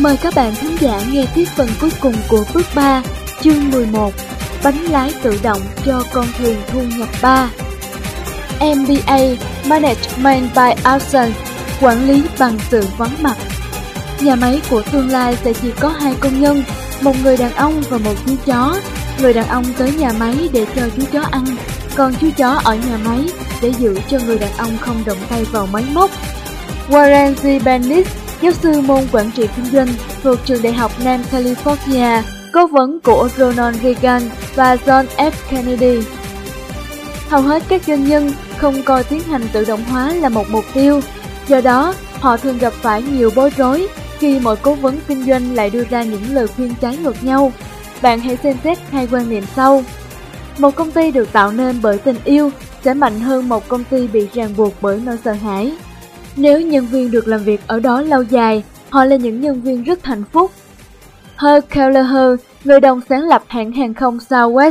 Mời các bạn thính giả nghe tiếp phần cuối cùng của bước 3, chương 11, bánh lái tự động cho con thuyền thu nhập 3. MBA Management by Absence, quản lý bằng sự vắng mặt. Nhà máy của tương lai sẽ chỉ có 2 công nhân, một người đàn ông và một chú chó. Người đàn ông tới nhà máy để cho chú chó ăn, còn chú chó ở nhà máy để giữ cho người đàn ông không động tay vào máy móc. Warren G. Bennis, giáo sư môn quản trị kinh doanh thuộc trường đại học Nam California, cố vấn của Ronald Reagan và John F. Kennedy. Hầu hết các doanh nhân không coi tiến hành tự động hóa là một mục tiêu, do đó họ thường gặp phải nhiều bối rối khi mỗi cố vấn kinh doanh lại đưa ra những lời khuyên trái ngược nhau. Bạn hãy xem xét 2 quan niệm sau. Một công ty được tạo nên bởi tình yêu sẽ mạnh hơn một công ty bị ràng buộc bởi nỗi sợ hãi. Nếu nhân viên được làm việc ở đó lâu dài, họ là những nhân viên rất hạnh phúc. Herb Kelleher, người đồng sáng lập hãng hàng không Southwest.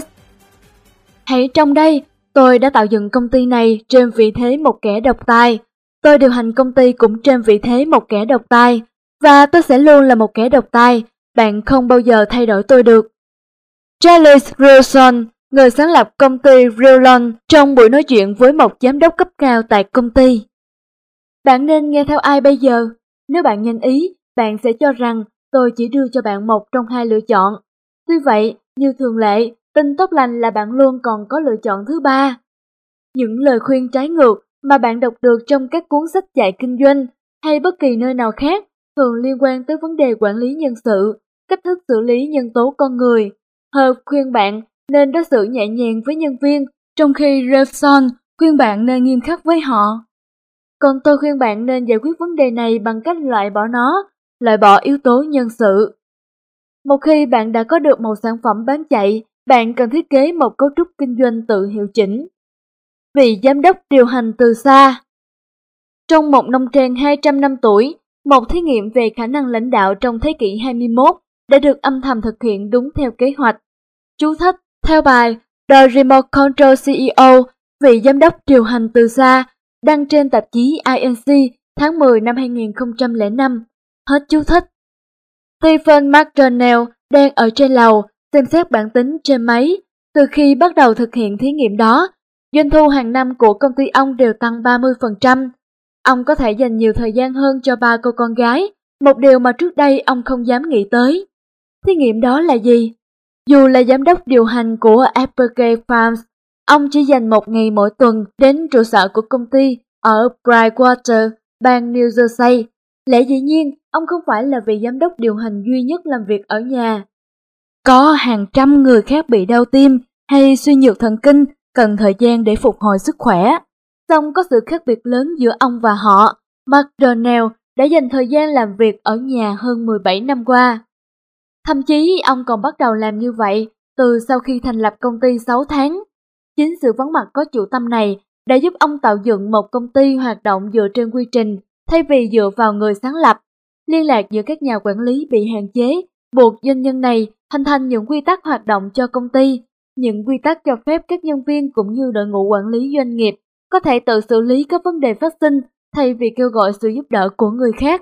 Hãy trong đây, tôi đã tạo dựng công ty này trên vị thế một kẻ độc tài. Tôi điều hành công ty cũng trên vị thế một kẻ độc tài. Và tôi sẽ luôn là một kẻ độc tài. Bạn không bao giờ thay đổi tôi được. Charles Wilson, người sáng lập công ty Revlon, trong buổi nói chuyện với một giám đốc cấp cao tại công ty. Bạn nên nghe theo ai bây giờ? Nếu bạn nhanh ý, bạn sẽ cho rằng tôi chỉ đưa cho bạn một trong 2 lựa chọn. Tuy vậy, như thường lệ, tin tốt lành là bạn luôn còn có lựa chọn thứ 3. Những lời khuyên trái ngược mà bạn đọc được trong các cuốn sách dạy kinh doanh hay bất kỳ nơi nào khác thường liên quan tới vấn đề quản lý nhân sự, cách thức xử lý nhân tố con người. Herb khuyên bạn nên đối xử nhẹ nhàng với nhân viên, trong khi Revson khuyên bạn nên nghiêm khắc với họ. Còn tôi khuyên bạn nên giải quyết vấn đề này bằng cách loại bỏ nó, loại bỏ yếu tố nhân sự. Một khi bạn đã có được một sản phẩm bán chạy, bạn cần thiết kế một cấu trúc kinh doanh tự hiệu chỉnh. Vị giám đốc điều hành từ xa. Trong một nông trang 200 năm tuổi, một thí nghiệm về khả năng lãnh đạo trong thế kỷ 21 đã được âm thầm thực hiện đúng theo kế hoạch. Chú thích, theo bài The Remote Control CEO, vị giám đốc điều hành từ xa, đăng trên tạp chí INC tháng 10 năm 2005. Hết chú thích. Stephen McDonnell đang ở trên lầu xem xét bản tính trên máy. Từ khi bắt đầu thực hiện thí nghiệm đó, doanh thu hàng năm của công ty ông đều tăng 30%. Ông có thể dành nhiều thời gian hơn cho 3 cô con gái, một điều mà trước đây ông không dám nghĩ tới. Thí nghiệm đó là gì? Dù là giám đốc điều hành của Applegate Farms, ông chỉ dành 1 ngày mỗi tuần đến trụ sở của công ty ở Brightwater, bang New Jersey. Lẽ dĩ nhiên, ông không phải là vị giám đốc điều hành duy nhất làm việc ở nhà. Có hàng trăm người khác bị đau tim hay suy nhược thần kinh cần thời gian để phục hồi sức khỏe. Song có sự khác biệt lớn giữa ông và họ. McDonnell đã dành thời gian làm việc ở nhà hơn 17 năm qua. Thậm chí ông còn bắt đầu làm như vậy từ sau khi thành lập công ty 6 tháng. Chính sự vắng mặt có chủ tâm này đã giúp ông tạo dựng một công ty hoạt động dựa trên quy trình thay vì dựa vào người sáng lập. Liên lạc giữa các nhà quản lý bị hạn chế, buộc doanh nhân này hình thành những quy tắc hoạt động cho công ty. Những quy tắc cho phép các nhân viên cũng như đội ngũ quản lý doanh nghiệp có thể tự xử lý các vấn đề phát sinh thay vì kêu gọi sự giúp đỡ của người khác.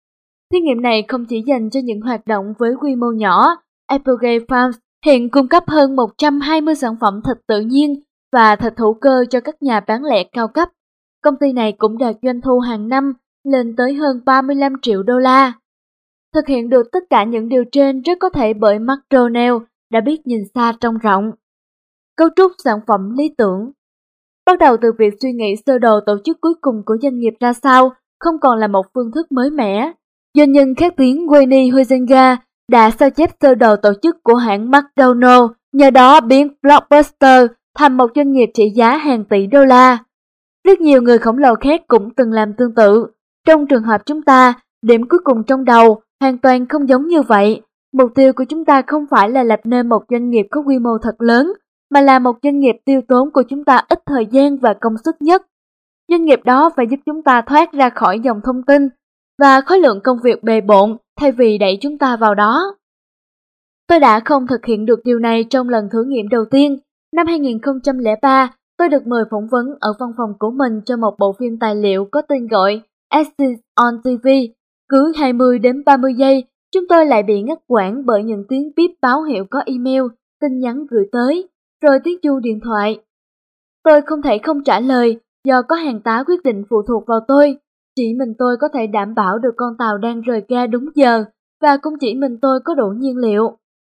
Thí nghiệm này không chỉ dành cho những hoạt động với quy mô nhỏ. Applegate Farms hiện cung cấp hơn 120 sản phẩm thịt tự nhiên và thịt hữu cơ cho các nhà bán lẻ cao cấp. Công ty này cũng đạt doanh thu hàng năm lên tới hơn 35 triệu đô la. Thực hiện được tất cả những điều trên rất có thể bởi McDonnell đã biết nhìn xa trông rộng. Cấu trúc sản phẩm lý tưởng. Bắt đầu từ việc suy nghĩ sơ đồ tổ chức cuối cùng của doanh nghiệp ra sao không còn là một phương thức mới mẻ. Doanh nhân khét tiếng Wayne Huizenga đã sao chép sơ đồ tổ chức của hãng McDonnell, nhờ đó biến Blockbuster thành một doanh nghiệp trị giá hàng tỷ đô la. Rất nhiều người khổng lồ khác cũng từng làm tương tự. Trong trường hợp chúng ta, điểm cuối cùng trong đầu hoàn toàn không giống như vậy. Mục tiêu của chúng ta không phải là lập nên một doanh nghiệp có quy mô thật lớn, mà là một doanh nghiệp tiêu tốn của chúng ta ít thời gian và công sức nhất. Doanh nghiệp đó phải giúp chúng ta thoát ra khỏi dòng thông tin và khối lượng công việc bề bộn thay vì đẩy chúng ta vào đó. Tôi đã không thực hiện được điều này trong lần thử nghiệm đầu tiên. Năm 2003, tôi được mời phỏng vấn ở văn phòng của mình cho một bộ phim tài liệu có tên gọi Access on TV. Cứ 20 đến 30 giây, chúng tôi lại bị ngắt quãng bởi những tiếng bíp báo hiệu có email, tin nhắn gửi tới, rồi tiếng chuông điện thoại. Tôi không thể không trả lời do có hàng tá quyết định phụ thuộc vào tôi. Chỉ mình tôi có thể đảm bảo được con tàu đang rời ga đúng giờ và cũng chỉ mình tôi có đủ nhiên liệu.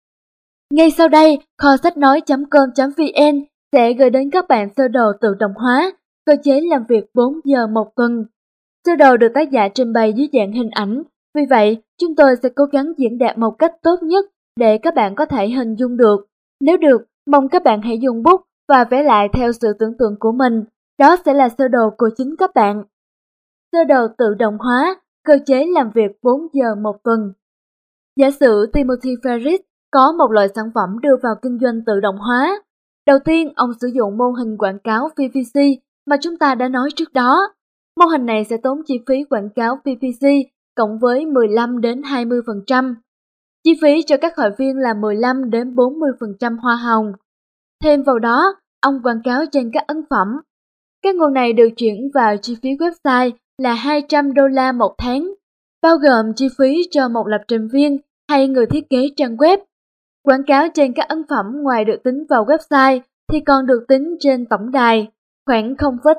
Ngay sau đây, kho sách nói.com.vn sẽ gửi đến các bạn sơ đồ tự động hóa, cơ chế làm việc 4 giờ một tuần. Sơ đồ được tác giả trình bày dưới dạng hình ảnh, vì vậy chúng tôi sẽ cố gắng diễn đạt một cách tốt nhất để các bạn có thể hình dung được. Nếu được, mong các bạn hãy dùng bút và vẽ lại theo sự tưởng tượng của mình. Đó sẽ là sơ đồ của chính các bạn. Sơ đồ tự động hóa, cơ chế làm việc 4 giờ một tuần. Giả sử Timothy Ferris có một loại sản phẩm đưa vào kinh doanh tự động hóa. Đầu tiên, ông sử dụng mô hình quảng cáo PPC mà chúng ta đã nói trước đó. Mô hình này sẽ tốn chi phí quảng cáo PPC cộng với 15 đến 20%. Chi phí cho các hội viên là 15 đến 40% hoa hồng. Thêm vào đó, ông quảng cáo trên các ấn phẩm. Các nguồn này được chuyển vào chi phí website là $200 một tháng, bao gồm chi phí cho một lập trình viên hay người thiết kế trang web. Quảng cáo trên các ấn phẩm ngoài được tính vào website thì còn được tính trên tổng đài, khoảng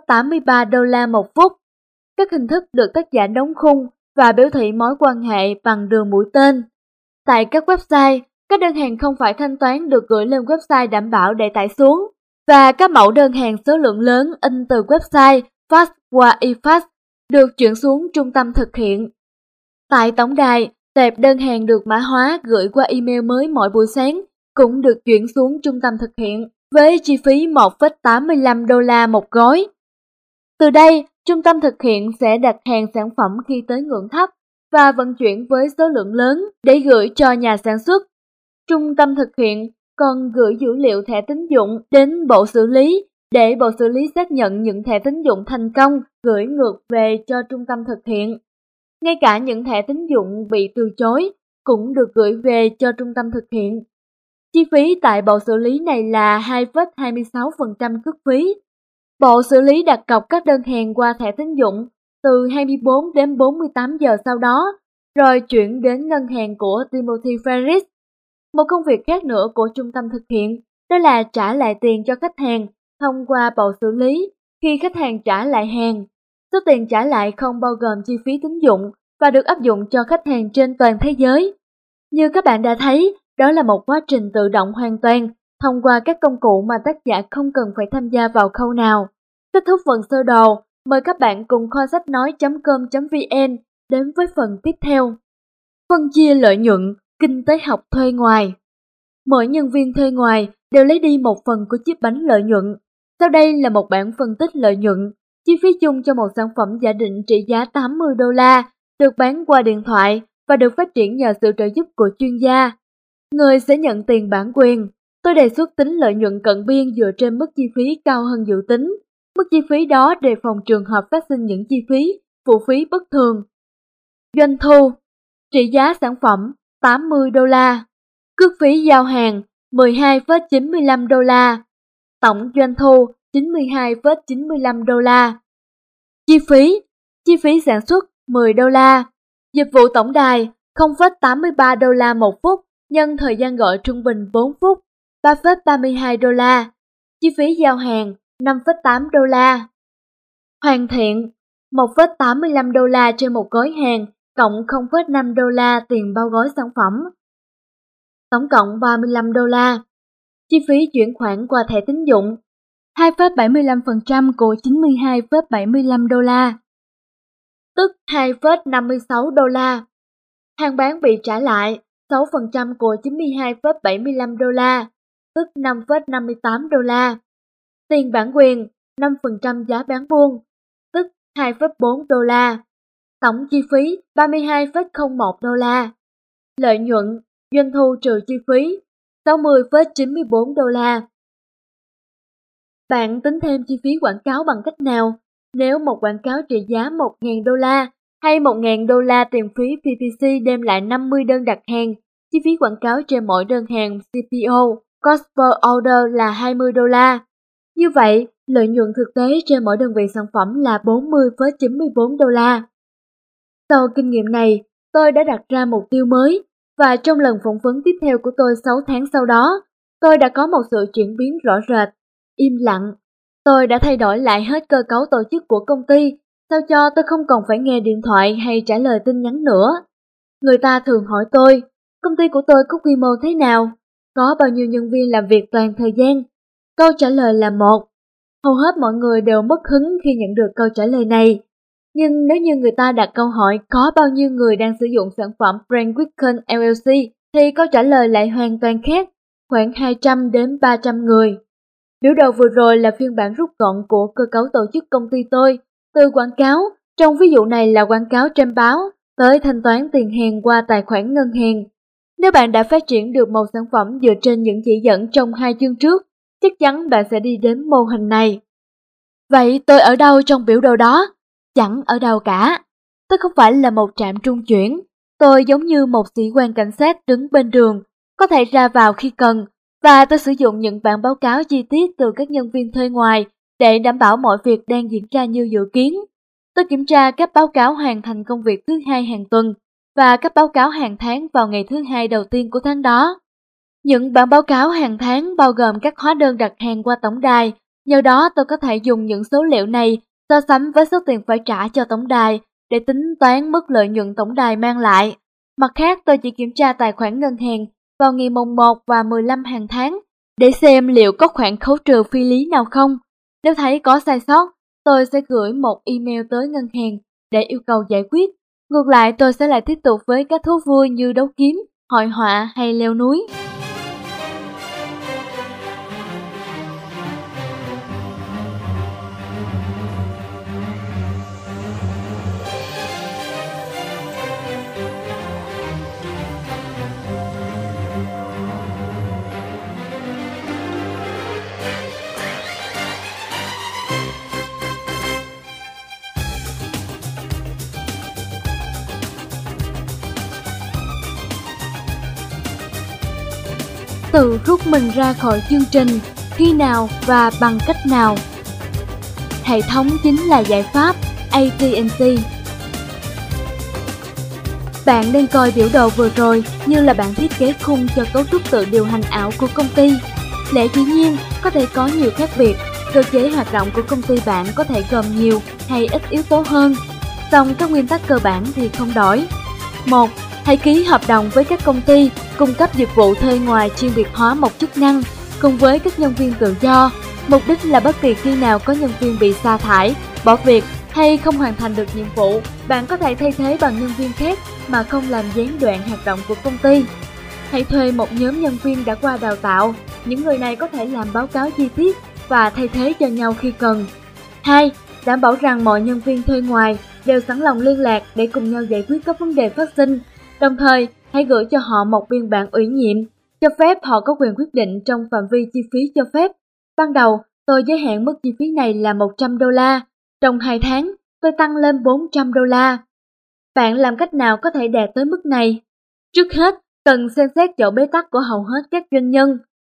$0,83 một phút. Các hình thức được tác giả đóng khung và biểu thị mối quan hệ bằng đường mũi tên. Tại các website, các đơn hàng không phải thanh toán được gửi lên website đảm bảo để tải xuống, và các mẫu đơn hàng số lượng lớn in từ website fax qua eFax được chuyển xuống trung tâm thực hiện. Tại tổng đài, tệp đơn hàng được mã hóa gửi qua email mới mỗi buổi sáng cũng được chuyển xuống trung tâm thực hiện với chi phí $1,85 một gói. Từ đây, trung tâm thực hiện sẽ đặt hàng sản phẩm khi tới ngưỡng thấp và vận chuyển với số lượng lớn để gửi cho nhà sản xuất. Trung tâm thực hiện còn gửi dữ liệu thẻ tín dụng đến bộ xử lý để bộ xử lý xác nhận những thẻ tín dụng thành công gửi ngược về cho trung tâm thực hiện. Ngay cả những thẻ tín dụng bị từ chối cũng được gửi về cho trung tâm thực hiện. Chi phí tại bộ xử lý này là 2,26% cước phí. Bộ xử lý đặt cọc các đơn hàng qua thẻ tín dụng từ 24 đến 48 giờ sau đó, rồi chuyển đến ngân hàng của Timothy Ferris. Một công việc khác nữa của trung tâm thực hiện đó là trả lại tiền cho khách hàng thông qua bộ xử lý khi khách hàng trả lại hàng. Số tiền trả lại không bao gồm chi phí tín dụng và được áp dụng cho khách hàng trên toàn thế giới. Như các bạn đã thấy, đó là một quá trình tự động hoàn toàn thông qua các công cụ mà tác giả không cần phải tham gia vào khâu nào. Kết thúc phần sơ đồ, mời các bạn cùng kho sách nói.com.vn đến với phần tiếp theo. Phân chia lợi nhuận, kinh tế học thuê ngoài. Mỗi nhân viên thuê ngoài đều lấy đi một phần của chiếc bánh lợi nhuận. Sau đây là một bảng phân tích lợi nhuận. Chi phí chung cho một sản phẩm giả định trị giá $80 được bán qua điện thoại và được phát triển nhờ sự trợ giúp của chuyên gia. Người sẽ nhận tiền bản quyền. Tôi đề xuất tính lợi nhuận cận biên dựa trên mức chi phí cao hơn dự tính. Mức chi phí đó đề phòng trường hợp phát sinh những chi phí, phụ phí bất thường. Doanh thu. Trị giá sản phẩm $80. Cước phí giao hàng $12,95. Tổng doanh thu $92,95. Chi phí sản xuất $10. Dịch vụ tổng đài $0,83 một phút nhân thời gian gọi trung bình 4 phút, $3,32. Chi phí giao hàng $5,8. Hoàn thiện $1,85 trên một gói hàng cộng $0,5 tiền bao gói sản phẩm. Tổng cộng $35. Chi phí chuyển khoản qua thẻ tín dụng 2,75% của $92,75, tức $2,56. Hàng bán bị trả lại 6% của $92,75, tức $5,58. Tiền bản quyền 5% giá bán buôn, tức $2,4. Tổng chi phí $32,01. Lợi nhuận, doanh thu trừ chi phí $60,94. Bạn tính thêm chi phí quảng cáo bằng cách nào? Nếu một quảng cáo trị giá $1.000 hay $1.000 tiền phí PPC đem lại 50 đơn đặt hàng, chi phí quảng cáo trên mỗi đơn hàng CPO, Cost per Order là $20. Như vậy, lợi nhuận thực tế trên mỗi đơn vị sản phẩm là $40,94. Sau kinh nghiệm này, tôi đã đặt ra mục tiêu mới, và trong lần phỏng vấn tiếp theo của tôi 6 tháng sau đó, tôi đã có một sự chuyển biến rõ rệt. Im lặng. Tôi đã thay đổi lại hết cơ cấu tổ chức của công ty, sao cho tôi không còn phải nghe điện thoại hay trả lời tin nhắn nữa. Người ta thường hỏi tôi, công ty của tôi có quy mô thế nào? Có bao nhiêu nhân viên làm việc toàn thời gian? Câu trả lời là 1. Hầu hết mọi người đều mất hứng khi nhận được câu trả lời này. Nhưng nếu như người ta đặt câu hỏi có bao nhiêu người đang sử dụng sản phẩm Brand Weekend LLC, thì câu trả lời lại hoàn toàn khác, khoảng 200 đến 300 người. Biểu đồ vừa rồi là phiên bản rút gọn của cơ cấu tổ chức công ty tôi, từ quảng cáo, trong ví dụ này là quảng cáo trên báo, tới thanh toán tiền hàng qua tài khoản ngân hàng. Nếu bạn đã phát triển được một sản phẩm dựa trên những chỉ dẫn trong 2 chương trước, chắc chắn bạn sẽ đi đến mô hình này. Vậy tôi ở đâu trong biểu đồ đó? Chẳng ở đâu cả. Tôi không phải là một trạm trung chuyển. Tôi giống như một sĩ quan cảnh sát đứng bên đường, có thể ra vào khi cần, và tôi sử dụng những bản báo cáo chi tiết từ các nhân viên thuê ngoài để đảm bảo mọi việc đang diễn ra như dự kiến. Tôi kiểm tra các báo cáo hoàn thành công việc thứ 2 hàng tuần và các báo cáo hàng tháng vào ngày thứ 2 đầu tiên của tháng đó. Những bản báo cáo hàng tháng bao gồm các hóa đơn đặt hàng qua tổng đài, nhờ đó tôi có thể dùng những số liệu này so sánh với số tiền phải trả cho tổng đài để tính toán mức lợi nhuận tổng đài mang lại. Mặt khác, tôi chỉ kiểm tra tài khoản ngân hàng vào ngày mùng 1 và 15 hàng tháng để xem liệu có khoản khấu trừ phi lý nào không. Nếu thấy có sai sót, tôi sẽ gửi một email tới ngân hàng để yêu cầu giải quyết. Ngược lại, tôi sẽ lại tiếp tục với các thú vui như đấu kiếm, hội họa hay leo núi. Tự rút mình ra khỏi chương trình, khi nào và bằng cách nào. Hệ thống chính là giải pháp AT&T. Bạn nên coi biểu đồ vừa rồi như là bản thiết kế khung cho cấu trúc tự điều hành ảo của công ty. Lẽ dĩ nhiên có thể có nhiều khác biệt, cơ chế hoạt động của công ty bạn có thể gồm nhiều hay ít yếu tố hơn, song các nguyên tắc cơ bản thì không đổi. 1. Hãy ký hợp đồng với các công ty cung cấp dịch vụ thuê ngoài chuyên biệt hóa một chức năng cùng với các nhân viên tự do. Mục đích là bất kỳ khi nào có nhân viên bị sa thải, bỏ việc hay không hoàn thành được nhiệm vụ, bạn có thể thay thế bằng nhân viên khác mà không làm gián đoạn hoạt động của công ty. Hãy thuê một nhóm nhân viên đã qua đào tạo, những người này có thể làm báo cáo chi tiết và thay thế cho nhau khi cần. 2. Đảm bảo rằng mọi nhân viên thuê ngoài đều sẵn lòng liên lạc để cùng nhau giải quyết các vấn đề phát sinh. Đồng thời, hãy gửi cho họ một biên bản ủy nhiệm, cho phép họ có quyền quyết định trong phạm vi chi phí cho phép. Ban đầu, tôi giới hạn mức chi phí này là $100. Trong 2 tháng, tôi tăng lên $400. Bạn làm cách nào có thể đạt tới mức này? Trước hết, cần xem xét chỗ bế tắc của hầu hết các doanh nhân.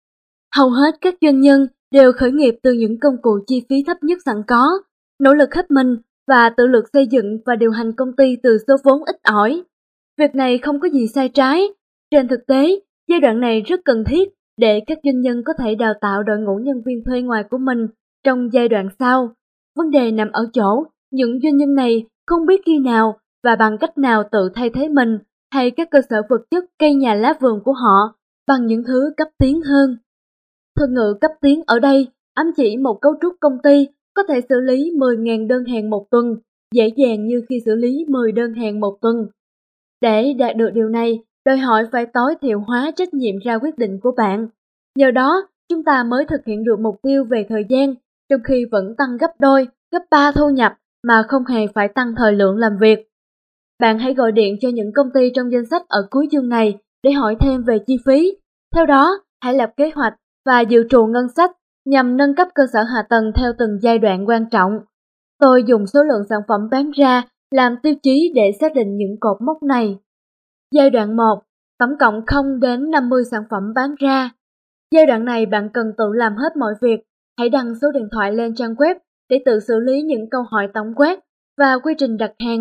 Hầu hết các doanh nhân đều khởi nghiệp từ những công cụ chi phí thấp nhất sẵn có, nỗ lực hết mình và tự lực xây dựng và điều hành công ty từ số vốn ít ỏi. Việc này không có gì sai trái. Trên thực tế, giai đoạn này rất cần thiết để các doanh nhân có thể đào tạo đội ngũ nhân viên thuê ngoài của mình trong giai đoạn sau. Vấn đề nằm ở chỗ, những doanh nhân này không biết khi nào và bằng cách nào tự thay thế mình hay các cơ sở vật chất cây nhà lá vườn của họ bằng những thứ cấp tiến hơn. Thuật ngữ cấp tiến ở đây ám chỉ một cấu trúc công ty có thể xử lý 10.000 đơn hàng một tuần, dễ dàng như khi xử lý 10 đơn hàng một tuần. Để đạt được điều này, đòi hỏi phải tối thiểu hóa trách nhiệm ra quyết định của bạn. Nhờ đó, chúng ta mới thực hiện được mục tiêu về thời gian, trong khi vẫn tăng gấp đôi, gấp 3 thu nhập mà không hề phải tăng thời lượng làm việc. Bạn hãy gọi điện cho những công ty trong danh sách ở cuối chương này để hỏi thêm về chi phí. Theo đó, hãy lập kế hoạch và dự trù ngân sách nhằm nâng cấp cơ sở hạ tầng theo từng giai đoạn quan trọng. Tôi dùng số lượng sản phẩm bán ra làm tiêu chí để xác định những cột mốc này. Giai đoạn 1, tổng cộng 0 đến 50 sản phẩm bán ra. Giai đoạn này bạn cần tự làm hết mọi việc. Hãy đăng số điện thoại lên trang web để tự xử lý những câu hỏi tổng quát và quy trình đặt hàng.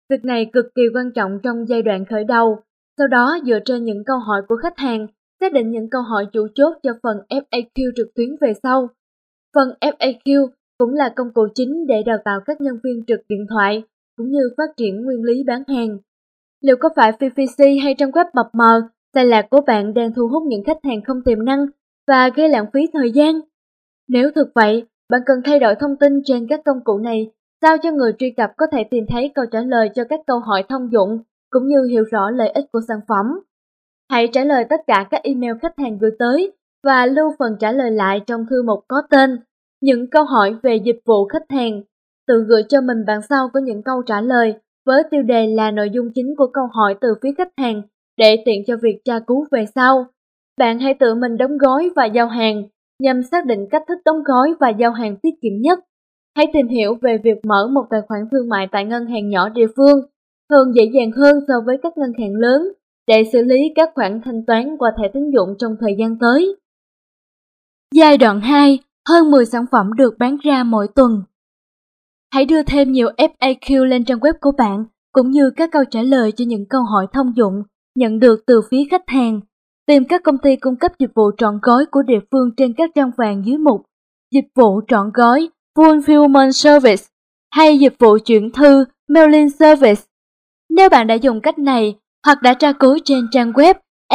Việc này cực kỳ quan trọng trong giai đoạn khởi đầu. Sau đó, dựa trên những câu hỏi của khách hàng, xác định những câu hỏi chủ chốt cho phần FAQ trực tuyến về sau. Phần FAQ cũng là công cụ chính để đào tạo các nhân viên trực điện thoại, cũng như phát triển nguyên lý bán hàng. Liệu có phải PPC hay trang web mập mờ, sai lạc của bạn đang thu hút những khách hàng không tiềm năng và gây lãng phí thời gian? Nếu thực vậy, bạn cần thay đổi thông tin trên các công cụ này, sao cho người truy cập có thể tìm thấy câu trả lời cho các câu hỏi thông dụng, cũng như hiểu rõ lợi ích của sản phẩm. Hãy trả lời tất cả các email khách hàng gửi tới và lưu phần trả lời lại trong thư mục có tên những câu hỏi về dịch vụ khách hàng. Tự gửi cho mình bản sau có những câu trả lời với tiêu đề là nội dung chính của câu hỏi từ phía khách hàng để tiện cho việc tra cứu về sau. Bạn hãy tự mình đóng gói và giao hàng nhằm xác định cách thức đóng gói và giao hàng tiết kiệm nhất. Hãy tìm hiểu về việc mở một tài khoản thương mại tại ngân hàng nhỏ địa phương, thường dễ dàng hơn so với các ngân hàng lớn, để xử lý các khoản thanh toán qua thẻ tín dụng trong thời gian tới. Giai đoạn 2, hơn 10 sản phẩm được bán ra mỗi tuần. Hãy đưa thêm nhiều FAQ lên trang web của bạn, cũng như các câu trả lời cho những câu hỏi thông dụng nhận được từ phía khách hàng. Tìm các công ty cung cấp dịch vụ trọn gói của địa phương trên các trang vàng dưới mục Dịch vụ trọn gói Fulfillment Service hay dịch vụ chuyển thư Mailing Service. Nếu bạn đã dùng cách này hoặc đã tra cứu trên trang web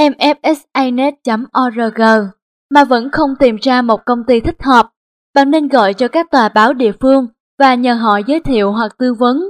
mfsinet.org mà vẫn không tìm ra một công ty thích hợp, bạn nên gọi cho các tòa báo địa phương và nhờ họ giới thiệu hoặc tư vấn.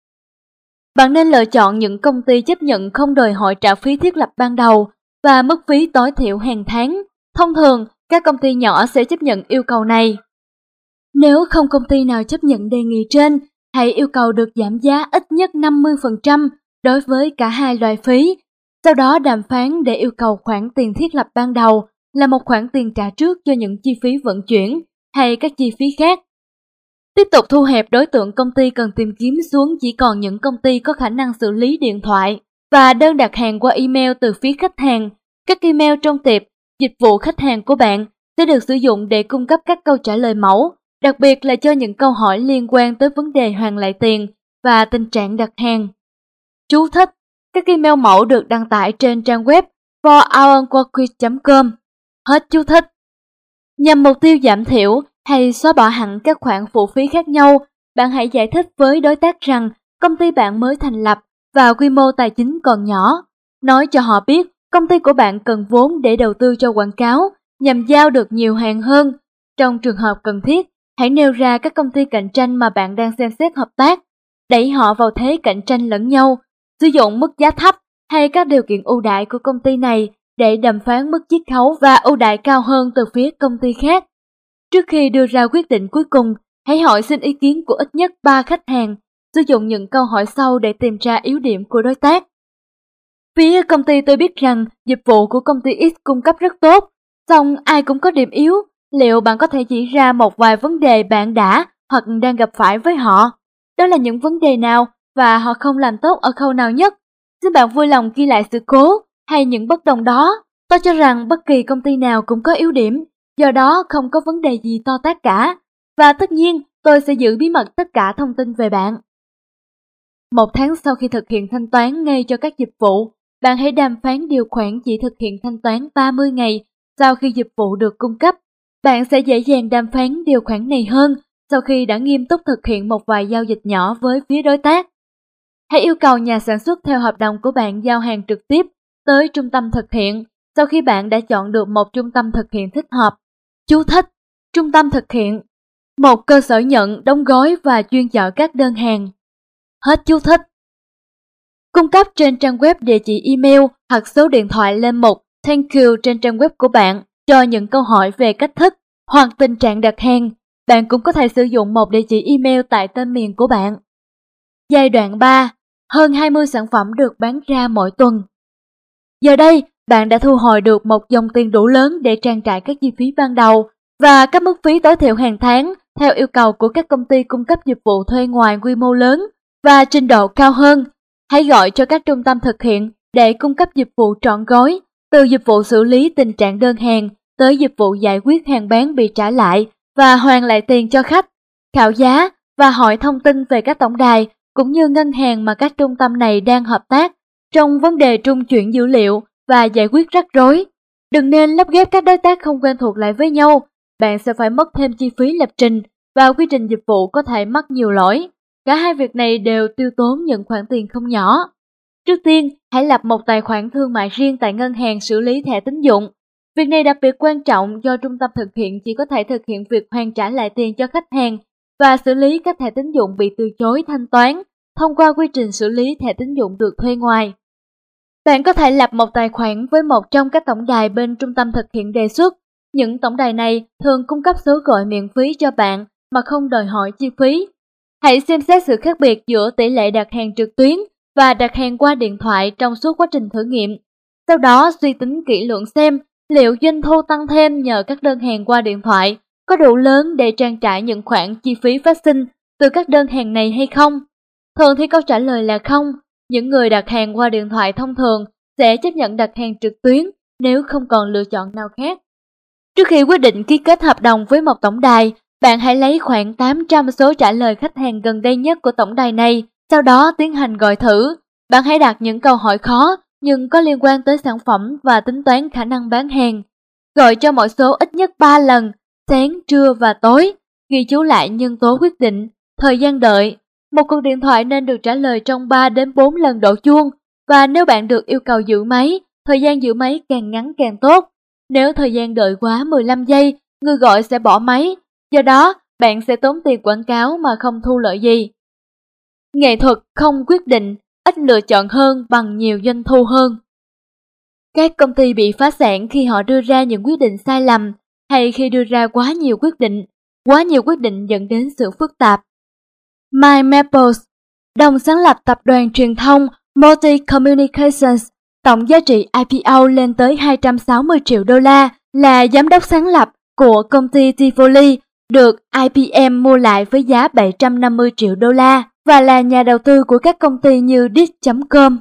Bạn nên lựa chọn những công ty chấp nhận không đòi hỏi trả phí thiết lập ban đầu và mức phí tối thiểu hàng tháng. Thông thường, các công ty nhỏ sẽ chấp nhận yêu cầu này. Nếu không công ty nào chấp nhận đề nghị trên, hãy yêu cầu được giảm giá ít nhất 50% đối với cả hai loại phí. Sau đó đàm phán để yêu cầu khoản tiền thiết lập ban đầu là một khoản tiền trả trước cho những chi phí vận chuyển hay các chi phí khác. Tiếp tục thu hẹp đối tượng công ty cần tìm kiếm xuống chỉ còn những công ty có khả năng xử lý điện thoại và đơn đặt hàng qua email từ phía khách hàng. Các email trong tiệp dịch vụ khách hàng của bạn sẽ được sử dụng để cung cấp các câu trả lời mẫu, đặc biệt là cho những câu hỏi liên quan tới vấn đề hoàn lại tiền và tình trạng đặt hàng. Chú thích: các email mẫu được đăng tải trên trang web forourworkers.com. Hết chú thích. Nhằm mục tiêu giảm thiểu hay xóa bỏ hẳn các khoản phụ phí khác nhau, bạn hãy giải thích với đối tác rằng công ty bạn mới thành lập và quy mô tài chính còn nhỏ. Nói cho họ biết công ty của bạn cần vốn để đầu tư cho quảng cáo nhằm giao được nhiều hàng hơn. Trong trường hợp cần thiết, hãy nêu ra các công ty cạnh tranh mà bạn đang xem xét hợp tác, đẩy họ vào thế cạnh tranh lẫn nhau, sử dụng mức giá thấp hay các điều kiện ưu đãi của công ty này để đàm phán mức chiết khấu và ưu đãi cao hơn từ phía công ty khác. Trước khi đưa ra quyết định cuối cùng, hãy hỏi xin ý kiến của ít nhất 3 khách hàng, sử dụng những câu hỏi sau để tìm ra yếu điểm của đối tác. Phía công ty tôi biết rằng dịch vụ của công ty X cung cấp rất tốt, song ai cũng có điểm yếu. Liệu bạn có thể chỉ ra một vài vấn đề bạn đã hoặc đang gặp phải với họ? Đó là những vấn đề nào và họ không làm tốt ở khâu nào nhất? Xin bạn vui lòng ghi lại sự cố hay những bất đồng đó. Tôi cho rằng bất kỳ công ty nào cũng có yếu điểm, do đó không có vấn đề gì to tát cả. Và tất nhiên, tôi sẽ giữ bí mật tất cả thông tin về bạn. 1 tháng sau khi thực hiện thanh toán ngay cho các dịch vụ, bạn hãy đàm phán điều khoản chỉ thực hiện thanh toán 30 ngày sau khi dịch vụ được cung cấp. Bạn sẽ dễ dàng đàm phán điều khoản này hơn sau khi đã nghiêm túc thực hiện một vài giao dịch nhỏ với phía đối tác. Hãy yêu cầu nhà sản xuất theo hợp đồng của bạn giao hàng trực tiếp tới trung tâm thực hiện sau khi bạn đã chọn được một trung tâm thực hiện thích hợp. Chú thích: trung tâm thực hiện, một cơ sở nhận, đóng gói và chuyên chở các đơn hàng. Hết chú thích. Cung cấp trên trang web địa chỉ email hoặc số điện thoại lên mục Thank you trên trang web của bạn cho những câu hỏi về cách thức hoặc tình trạng đặt hàng. Bạn cũng có thể sử dụng một địa chỉ email tại tên miền của bạn. Giai đoạn 3, hơn 20 sản phẩm được bán ra mỗi tuần. Giờ đây, bạn đã thu hồi được một dòng tiền đủ lớn để trang trải các chi phí ban đầu và các mức phí tối thiểu hàng tháng theo yêu cầu của các công ty cung cấp dịch vụ thuê ngoài quy mô lớn và trình độ cao hơn. Hãy gọi cho các trung tâm thực hiện để cung cấp dịch vụ trọn gói, từ dịch vụ xử lý tình trạng đơn hàng tới dịch vụ giải quyết hàng bán bị trả lại và hoàn lại tiền cho khách, khảo giá và hỏi thông tin về các tổng đài cũng như ngân hàng mà các trung tâm này đang hợp tác trong vấn đề trung chuyển dữ liệu và giải quyết rắc rối. Đừng nên lắp ghép các đối tác không quen thuộc lại với nhau, bạn sẽ phải mất thêm chi phí lập trình và quy trình dịch vụ có thể mắc nhiều lỗi. Cả hai việc này đều tiêu tốn những khoản tiền không nhỏ. Trước tiên, hãy lập một tài khoản thương mại riêng tại ngân hàng xử lý thẻ tín dụng. Việc này đặc biệt quan trọng do trung tâm thực hiện chỉ có thể thực hiện việc hoàn trả lại tiền cho khách hàng và xử lý các thẻ tín dụng bị từ chối thanh toán thông qua quy trình xử lý thẻ tín dụng được thuê ngoài. Bạn có thể lập một tài khoản với một trong các tổng đài bên trung tâm thực hiện đề xuất. Những tổng đài này thường cung cấp số gọi miễn phí cho bạn mà không đòi hỏi chi phí. Hãy xem xét sự khác biệt giữa tỷ lệ đặt hàng trực tuyến và đặt hàng qua điện thoại trong suốt quá trình thử nghiệm. Sau đó suy tính kỹ lưỡng xem liệu doanh thu tăng thêm nhờ các đơn hàng qua điện thoại có đủ lớn để trang trải những khoản chi phí phát sinh từ các đơn hàng này hay không. Thường thì câu trả lời là không. Những người đặt hàng qua điện thoại thông thường sẽ chấp nhận đặt hàng trực tuyến nếu không còn lựa chọn nào khác. Trước khi quyết định ký kết hợp đồng với một tổng đài, bạn hãy lấy khoảng 800 số trả lời khách hàng gần đây nhất của tổng đài này, sau đó tiến hành gọi thử. Bạn hãy đặt những câu hỏi khó nhưng có liên quan tới sản phẩm và tính toán khả năng bán hàng. Gọi cho mỗi số ít nhất 3 lần, sáng, trưa và tối. Ghi chú lại nhân tố quyết định, thời gian đợi. Một cuộc điện thoại nên được trả lời trong 3 đến 4 lần đổ chuông, và nếu bạn được yêu cầu giữ máy, thời gian giữ máy càng ngắn càng tốt. Nếu thời gian đợi quá 15 giây, người gọi sẽ bỏ máy. Do đó, bạn sẽ tốn tiền quảng cáo mà không thu lợi gì. Nghệ thuật không quyết định, ít lựa chọn hơn bằng nhiều doanh thu hơn. Các công ty bị phá sản khi họ đưa ra những quyết định sai lầm hay khi đưa ra quá nhiều quyết định. Quá nhiều quyết định dẫn đến sự phức tạp. Mike Maples, đồng sáng lập tập đoàn truyền thông Multi Communications, tổng giá trị IPO lên tới 260 triệu đô la, là giám đốc sáng lập của công ty Tivoli, được IBM mua lại với giá 750 triệu đô la và là nhà đầu tư của các công ty như Dick.com.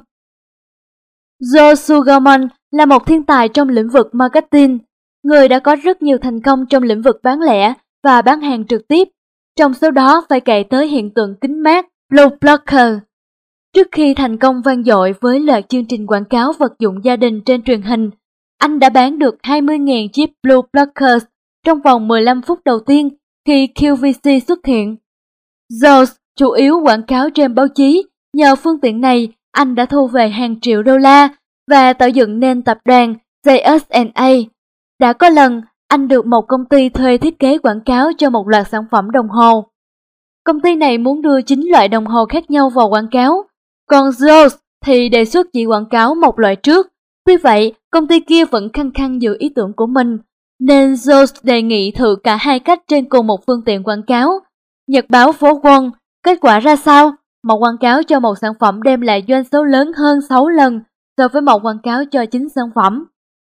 Joe Sugarman là một thiên tài trong lĩnh vực marketing. Người đã có rất nhiều thành công trong lĩnh vực bán lẻ và bán hàng trực tiếp. Trong số đó phải kể tới hiện tượng kính mát Blue Blocker. Trước khi thành công vang dội với loạt chương trình quảng cáo vật dụng gia đình trên truyền hình, anh đã bán được 20.000 chiếc Blue Blockers trong vòng 15 phút đầu tiên khi QVC xuất hiện. Jones chủ yếu quảng cáo trên báo chí, nhờ phương tiện này anh đã thu về hàng triệu đô la và tạo dựng nên tập đoàn JS&A. Đã có lần, anh được một công ty thuê thiết kế quảng cáo cho một loạt sản phẩm đồng hồ. Công ty này muốn đưa 9 loại đồng hồ khác nhau vào quảng cáo, còn Jones thì đề xuất chỉ quảng cáo một loại trước. Tuy vậy, công ty kia vẫn khăng khăng giữ ý tưởng của mình, nên Jones đề nghị thử cả hai cách trên cùng một phương tiện quảng cáo. Nhật báo phố Wall, kết quả ra sao? Một quảng cáo cho một sản phẩm đem lại doanh số lớn hơn 6 lần so với một quảng cáo cho chính sản phẩm.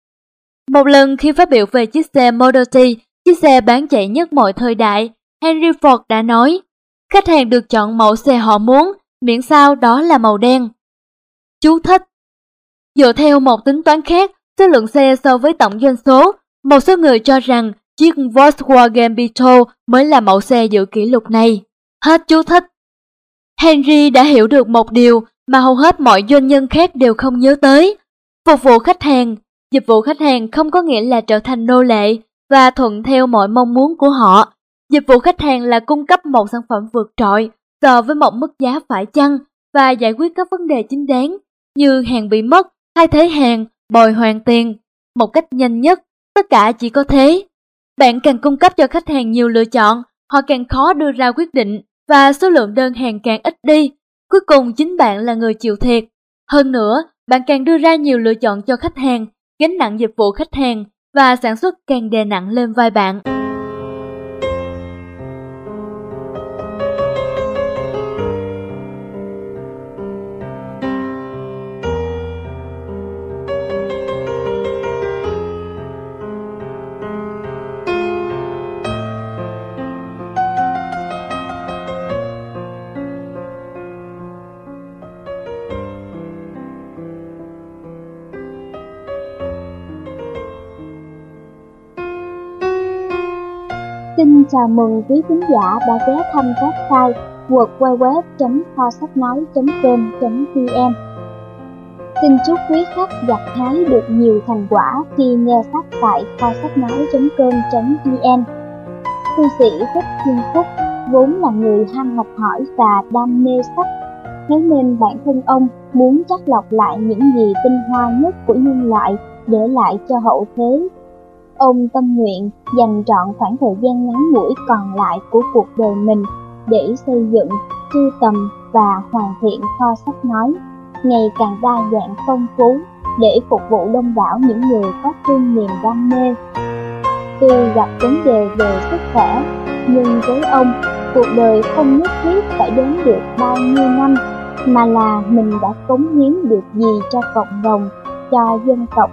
Một lần khi phát biểu về chiếc xe Model T, chiếc xe bán chạy nhất mọi thời đại, Henry Ford đã nói, khách hàng được chọn mẫu xe họ muốn, miễn sao đó là màu đen. Chú thích: dựa theo một tính toán khác, số lượng xe so với tổng doanh số, một số người cho rằng chiếc Volkswagen Beetle mới là mẫu xe giữ kỷ lục này. Hết chú thích. Henry đã hiểu được một điều mà hầu hết mọi doanh nhân khác đều không nhớ tới. Phục vụ khách hàng. Dịch vụ khách hàng không có nghĩa là trở thành nô lệ và thuận theo mọi mong muốn của họ. Dịch vụ khách hàng là cung cấp một sản phẩm vượt trội so với một mức giá phải chăng và giải quyết các vấn đề chính đáng như hàng bị mất, thay thế hàng, bồi hoàn tiền một cách nhanh nhất. Tất cả chỉ có thế. Bạn càng cung cấp cho khách hàng nhiều lựa chọn, họ càng khó đưa ra quyết định và số lượng đơn hàng càng ít đi. Cuối cùng chính bạn là người chịu thiệt. Hơn nữa, bạn càng đưa ra nhiều lựa chọn cho khách hàng, gánh nặng dịch vụ khách hàng và sản xuất càng đè nặng lên vai bạn. chào mừng quý khán giả đã ghé thăm website www.kho-sách-nói.com.vn. Xin chúc quý khách gặt hái được nhiều thành quả khi nghe sách tại kho-sách-nói.com.vn. Thư sĩ Thích Thiên Phúc vốn là người ham học hỏi và đam mê sách, thế nên bản thân ông muốn chắt lọc lại những gì tinh hoa nhất của nhân loại để lại cho hậu thế. Ông tâm nguyện dành trọn khoảng thời gian ngắn ngủi còn lại của cuộc đời mình để xây dựng, sưu tầm và hoàn thiện kho sách nói ngày càng đa dạng phong phú để phục vụ đông đảo những người có chung niềm đam mê. Tuy gặp vấn đề về sức khỏe, nhưng với ông, cuộc đời không nhất thiết phải đến được bao nhiêu năm, mà là mình đã cống hiến được gì cho cộng đồng, cho dân tộc.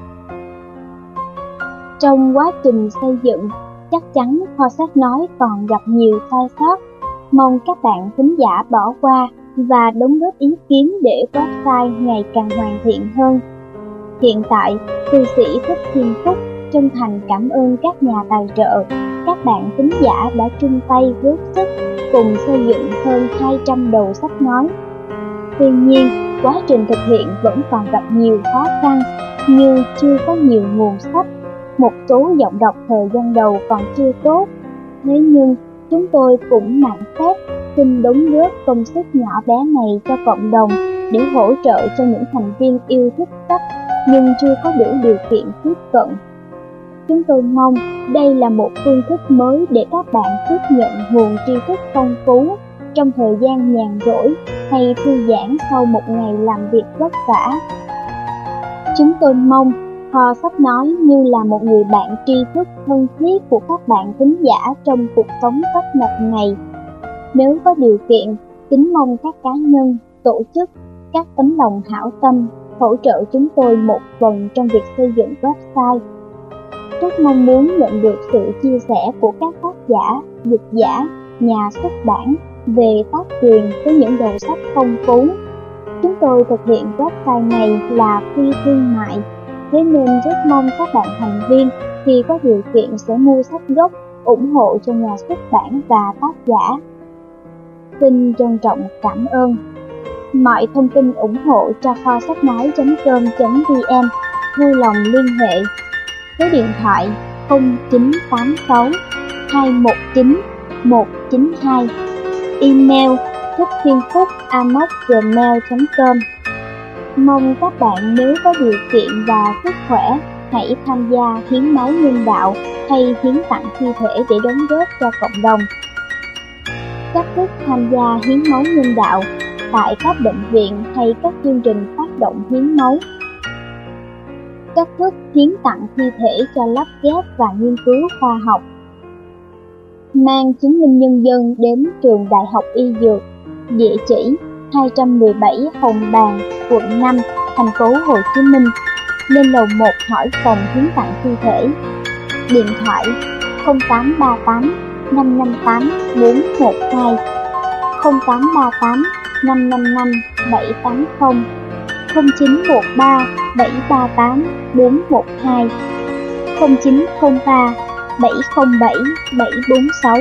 Trong quá trình xây dựng, chắc chắn kho sách nói còn gặp nhiều sai sót. Mong các bạn thính giả bỏ qua và đóng góp ý kiến để website ngày càng hoàn thiện hơn. Hiện tại, thư sĩ Thích Thiên Phúc chân thành cảm ơn các nhà tài trợ, các bạn thính giả đã chung tay góp sức cùng xây dựng hơn 200 đầu sách nói. Tuy nhiên, quá trình thực hiện vẫn còn gặp nhiều khó khăn như chưa có nhiều nguồn sách, một số giọng đọc thời gian đầu còn chưa tốt. Thế nhưng, chúng tôi cũng mạn phép xin đóng góp công sức nhỏ bé này cho cộng đồng để hỗ trợ cho những thành viên yêu thích sách nhưng chưa có đủ điều kiện tiếp cận. Chúng tôi mong đây là một phương thức mới để các bạn tiếp nhận nguồn tri thức phong phú trong thời gian nhàn rỗi hay thư giãn sau một ngày làm việc vất vả. Chúng tôi mong kho sách nói như là một người bạn tri thức thân thiết của các bạn thính giả trong cuộc sống tấp nập này. Nếu có điều kiện, kính mong các cá nhân, tổ chức, các tấm lòng hảo tâm hỗ trợ chúng tôi một phần trong việc xây dựng website. Rất mong muốn nhận được sự chia sẻ của các tác giả, dịch giả, nhà xuất bản về tác quyền với những đầu sách phong phú. Chúng tôi thực hiện website này là phi thương mại, thế nên rất mong các bạn thành viên khi có điều kiện sẽ mua sách gốc, ủng hộ cho nhà xuất bản và tác giả. Xin trân trọng cảm ơn. Mọi thông tin ủng hộ cho kho sách nói.com.vn vui lòng liên hệ số điện thoại 0986 219 192, email thickthienphúc@gmail.com. Mong các bạn nếu có điều kiện và sức khỏe hãy tham gia hiến máu nhân đạo hay hiến tặng thi thể để đóng góp cho cộng đồng. Cách thức tham gia hiến máu nhân đạo tại các bệnh viện hay các chương trình phát động hiến máu. Cách thức hiến tặng thi thể cho lắp ghép và nghiên cứu khoa học. Mang chứng minh nhân dân đến trường Đại học Y Dược, địa chỉ 217 Hồng Bàng, quận 5, thành phố Hồ Chí Minh. Lên lầu 1 hỏi phòng hiến tặng thi thể. Điện thoại 0838 558 412, 0838 555 780, 0913 738 412, 0903 707 746.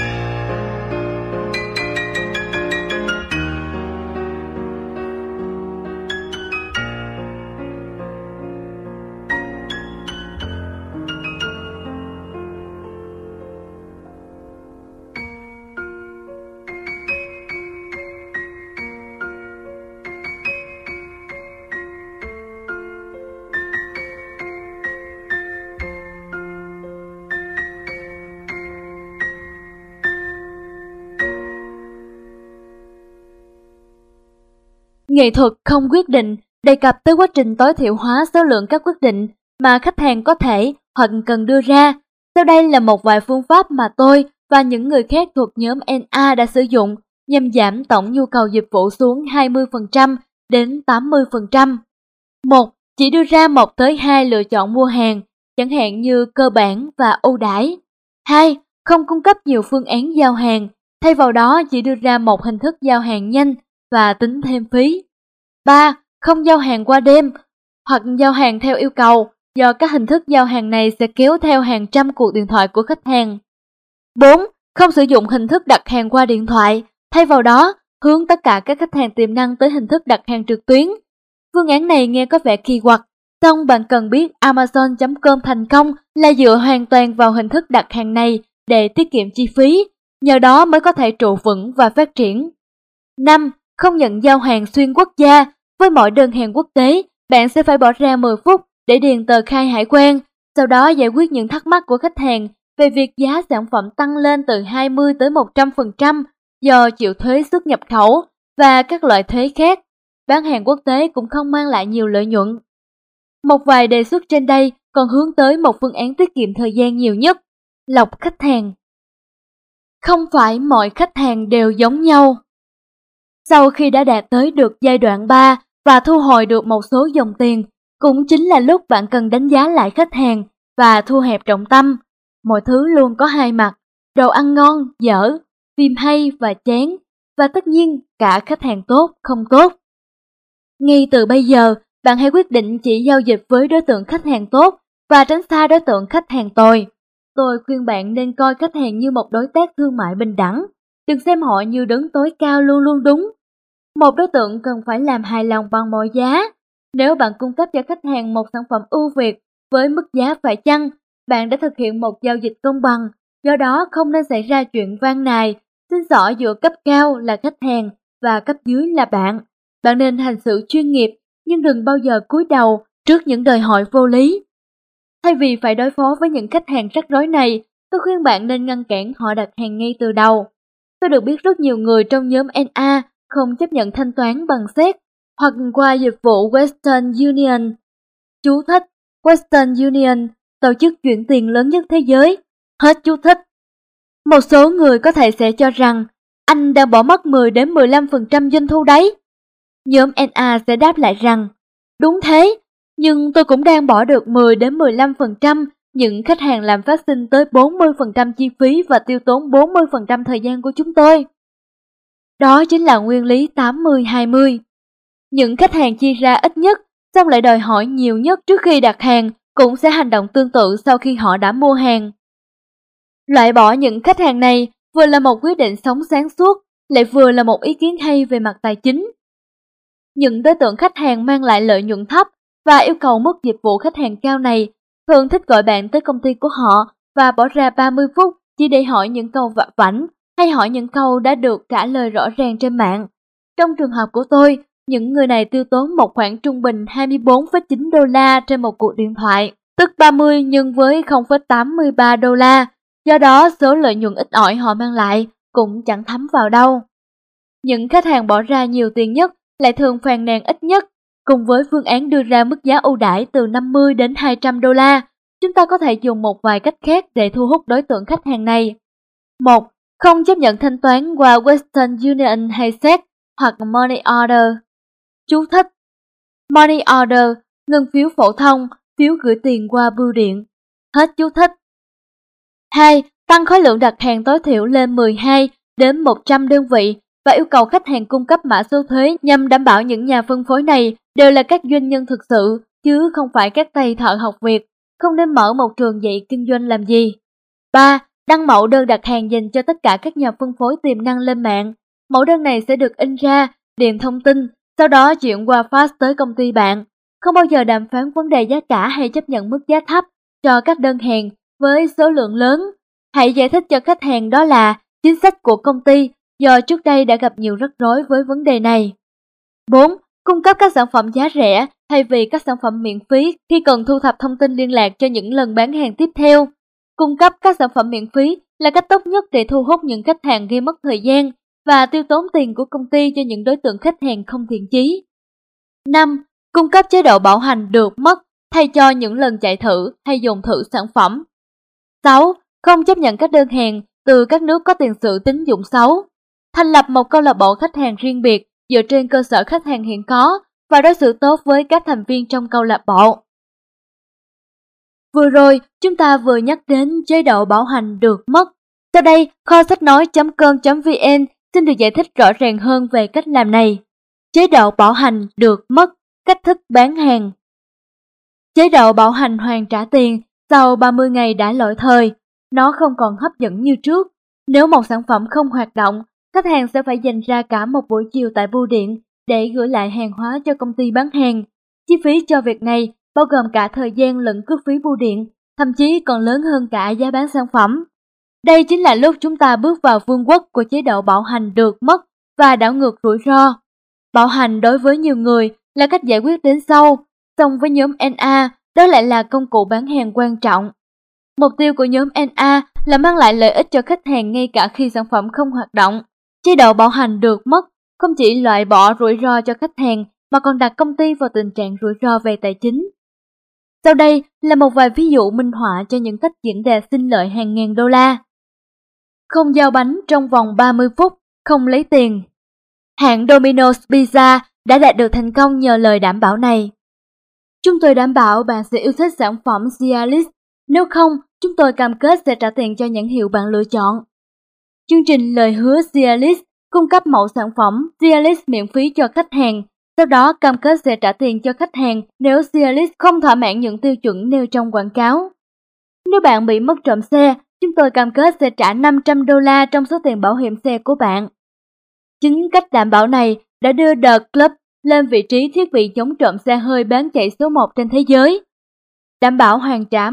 Nghệ thuật không quyết định đề cập tới quá trình tối thiểu hóa số lượng các quyết định mà khách hàng có thể hoặc cần đưa ra. Sau đây là một vài phương pháp mà tôi và những người khác thuộc nhóm NA đã sử dụng nhằm giảm tổng nhu cầu dịch vụ xuống 20% đến 80%. 1. Chỉ đưa ra 1 tới 2 lựa chọn mua hàng, chẳng hạn như cơ bản và ưu đãi. 2. Không cung cấp nhiều phương án giao hàng, thay vào đó chỉ đưa ra một hình thức giao hàng nhanh và tính thêm phí. 3. Không giao hàng qua đêm hoặc giao hàng theo yêu cầu, do các hình thức giao hàng này sẽ kéo theo hàng trăm cuộc điện thoại của khách hàng. 4. không sử dụng hình thức đặt hàng qua điện thoại, thay vào đó hướng tất cả các khách hàng tiềm năng tới hình thức đặt hàng trực tuyến. Phương án này nghe có vẻ kỳ quặc, song bạn cần biết Amazon.com thành công là dựa hoàn toàn vào hình thức đặt hàng này để tiết kiệm chi phí, nhờ đó mới có thể trụ vững và phát triển. 5. Không nhận giao hàng xuyên quốc gia. Với mỗi đơn hàng quốc tế, bạn sẽ phải bỏ ra 10 phút để điền tờ khai hải quan, sau đó giải quyết những thắc mắc của khách hàng về việc giá sản phẩm tăng lên từ 20 tới 100% do chịu thuế xuất nhập khẩu và các loại thuế khác. Bán hàng quốc tế cũng không mang lại nhiều lợi nhuận. Một vài đề xuất trên đây còn hướng tới một phương án tiết kiệm thời gian nhiều nhất: lọc khách hàng. Không phải mọi khách hàng đều giống nhau. Sau khi đã đạt tới được giai đoạn 3 và thu hồi được một số dòng tiền, cũng chính là lúc bạn cần đánh giá lại khách hàng và thu hẹp trọng tâm. Mọi thứ luôn có hai mặt: đồ ăn ngon, dở, phim hay và chán, và tất nhiên cả khách hàng tốt, không tốt. Ngay từ bây giờ, bạn hãy quyết định chỉ giao dịch với đối tượng khách hàng tốt và tránh xa đối tượng khách hàng tồi. Tôi khuyên bạn nên coi khách hàng như một đối tác thương mại bình đẳng, đừng xem họ như đấng tối cao luôn luôn đúng. Một đối tượng cần phải làm hài lòng bằng mọi giá. Nếu bạn cung cấp cho khách hàng một sản phẩm ưu việt với mức giá phải chăng, bạn đã thực hiện một giao dịch công bằng, do đó không nên xảy ra chuyện van nài, xin xỏ giữa cấp cao là khách hàng và cấp dưới là bạn. Bạn nên hành xử chuyên nghiệp, nhưng đừng bao giờ cúi đầu trước những đòi hỏi vô lý. Thay vì phải đối phó với những khách hàng rắc rối này, tôi khuyên bạn nên ngăn cản họ đặt hàng ngay từ đầu. Tôi được biết rất nhiều người trong nhóm NA không chấp nhận thanh toán bằng séc hoặc qua dịch vụ Western Union. Chú thích: Western Union, tổ chức chuyển tiền lớn nhất thế giới. Hết chú thích. Một số người có thể sẽ cho rằng anh đang bỏ mất 10 đến 15% doanh thu đấy. Nhóm NA sẽ đáp lại rằng, đúng thế, nhưng tôi cũng đang bỏ được 10 đến 15%, những khách hàng làm phát sinh tới 40% chi phí và tiêu tốn 40% thời gian của chúng tôi. Đó chính là nguyên lý 80-20. Những khách hàng chi ra ít nhất, xong lại đòi hỏi nhiều nhất trước khi đặt hàng, cũng sẽ hành động tương tự sau khi họ đã mua hàng. Loại bỏ những khách hàng này vừa là một quyết định sống sáng suốt, lại vừa là một ý kiến hay về mặt tài chính. Những đối tượng khách hàng mang lại lợi nhuận thấp và yêu cầu mức dịch vụ khách hàng cao này thường thích gọi bạn tới công ty của họ và bỏ ra 30 phút chỉ để hỏi những câu vặt vãnh hay hỏi những câu đã được trả lời rõ ràng trên mạng. Trong trường hợp của tôi, những người này tiêu tốn một khoản trung bình 24,9 đô la trên một cuộc điện thoại, tức 30 nhân với 0,83 đô la. Do đó, số lợi nhuận ít ỏi họ mang lại cũng chẳng thấm vào đâu. Những khách hàng bỏ ra nhiều tiền nhất lại thường phàn nàn ít nhất. Cùng với phương án đưa ra mức giá ưu đãi từ 50 đến 200 đô la, chúng ta có thể dùng một vài cách khác để thu hút đối tượng khách hàng này. 1. Không chấp nhận thanh toán qua Western Union hay SEC hoặc Money Order. Chú thích: Money Order, ngân phiếu phổ thông, phiếu gửi tiền qua bưu điện. Hết chú thích. 2. Tăng khối lượng đặt hàng tối thiểu lên 12 đến 100 đơn vị và yêu cầu khách hàng cung cấp mã số thuế nhằm đảm bảo những nhà phân phối này đều là các doanh nhân thực sự, chứ không phải các tay thợ học việc, không nên mở một trường dạy kinh doanh làm gì. 3. Đăng mẫu đơn đặt hàng dành cho tất cả các nhà phân phối tiềm năng lên mạng. Mẫu đơn này sẽ được in ra, điền thông tin, sau đó chuyển qua fax tới công ty bạn. Không bao giờ đàm phán vấn đề giá cả hay chấp nhận mức giá thấp cho các đơn hàng với số lượng lớn. Hãy giải thích cho khách hàng đó là chính sách của công ty, do trước đây đã gặp nhiều rắc rối với vấn đề này. 4. Cung cấp các sản phẩm giá rẻ thay vì các sản phẩm miễn phí khi cần thu thập thông tin liên lạc cho những lần bán hàng tiếp theo. Cung cấp các sản phẩm miễn phí là cách tốt nhất để thu hút những khách hàng gây mất thời gian và tiêu tốn tiền của công ty cho những đối tượng khách hàng không thiện chí. 5. Cung cấp chế độ bảo hành được mất thay cho những lần chạy thử hay dùng thử sản phẩm. 6. Không chấp nhận các đơn hàng từ các nước có tiền sử tín dụng xấu. Thành lập một câu lạc bộ khách hàng riêng biệt dựa trên cơ sở khách hàng hiện có và đối xử tốt với các thành viên trong câu lạc bộ. Vừa rồi, chúng ta vừa nhắc đến chế độ bảo hành được mất. Sau đây, kho sách nói.com.vn xin được giải thích rõ ràng hơn về cách làm này. Chế độ bảo hành được mất, cách thức bán hàng. Chế độ bảo hành hoàn trả tiền sau 30 ngày đã lỗi thời, nó không còn hấp dẫn như trước. Nếu một sản phẩm không hoạt động, khách hàng sẽ phải dành ra cả một buổi chiều tại bưu điện để gửi lại hàng hóa cho công ty bán hàng. Chi phí cho việc này bao gồm cả thời gian lẫn cước phí bưu điện, thậm chí còn lớn hơn cả giá bán sản phẩm. Đây chính là lúc chúng ta bước vào vương quốc của chế độ bảo hành được mất và đảo ngược rủi ro. Bảo hành đối với nhiều người là cách giải quyết đến sau, song với nhóm NA, đó lại là công cụ bán hàng quan trọng. Mục tiêu của nhóm NA là mang lại lợi ích cho khách hàng ngay cả khi sản phẩm không hoạt động. Chế độ bảo hành được mất không chỉ loại bỏ rủi ro cho khách hàng mà còn đặt công ty vào tình trạng rủi ro về tài chính. Sau đây là một vài ví dụ minh họa cho những cách diễn đạt xin lợi hàng ngàn đô la. Không giao bánh trong vòng 30 phút, không lấy tiền. Hãng Domino's Pizza đã đạt được thành công nhờ lời đảm bảo này. Chúng tôi đảm bảo bạn sẽ yêu thích sản phẩm Cialis, nếu không, chúng tôi cam kết sẽ trả tiền cho nhãn hiệu bạn lựa chọn. Chương trình lời hứa Cialis cung cấp mẫu sản phẩm Cialis miễn phí cho khách hàng, sau đó cam kết sẽ trả tiền cho khách hàng nếu Cialis không thỏa mãn những tiêu chuẩn nêu trong quảng cáo. Nếu bạn bị mất trộm xe, chúng tôi cam kết sẽ trả 500 đô la trong số tiền bảo hiểm xe của bạn. Chính cách đảm bảo này đã đưa The Club lên vị trí thiết bị chống trộm xe hơi bán chạy số 1 trên thế giới. Đảm bảo hoàn trả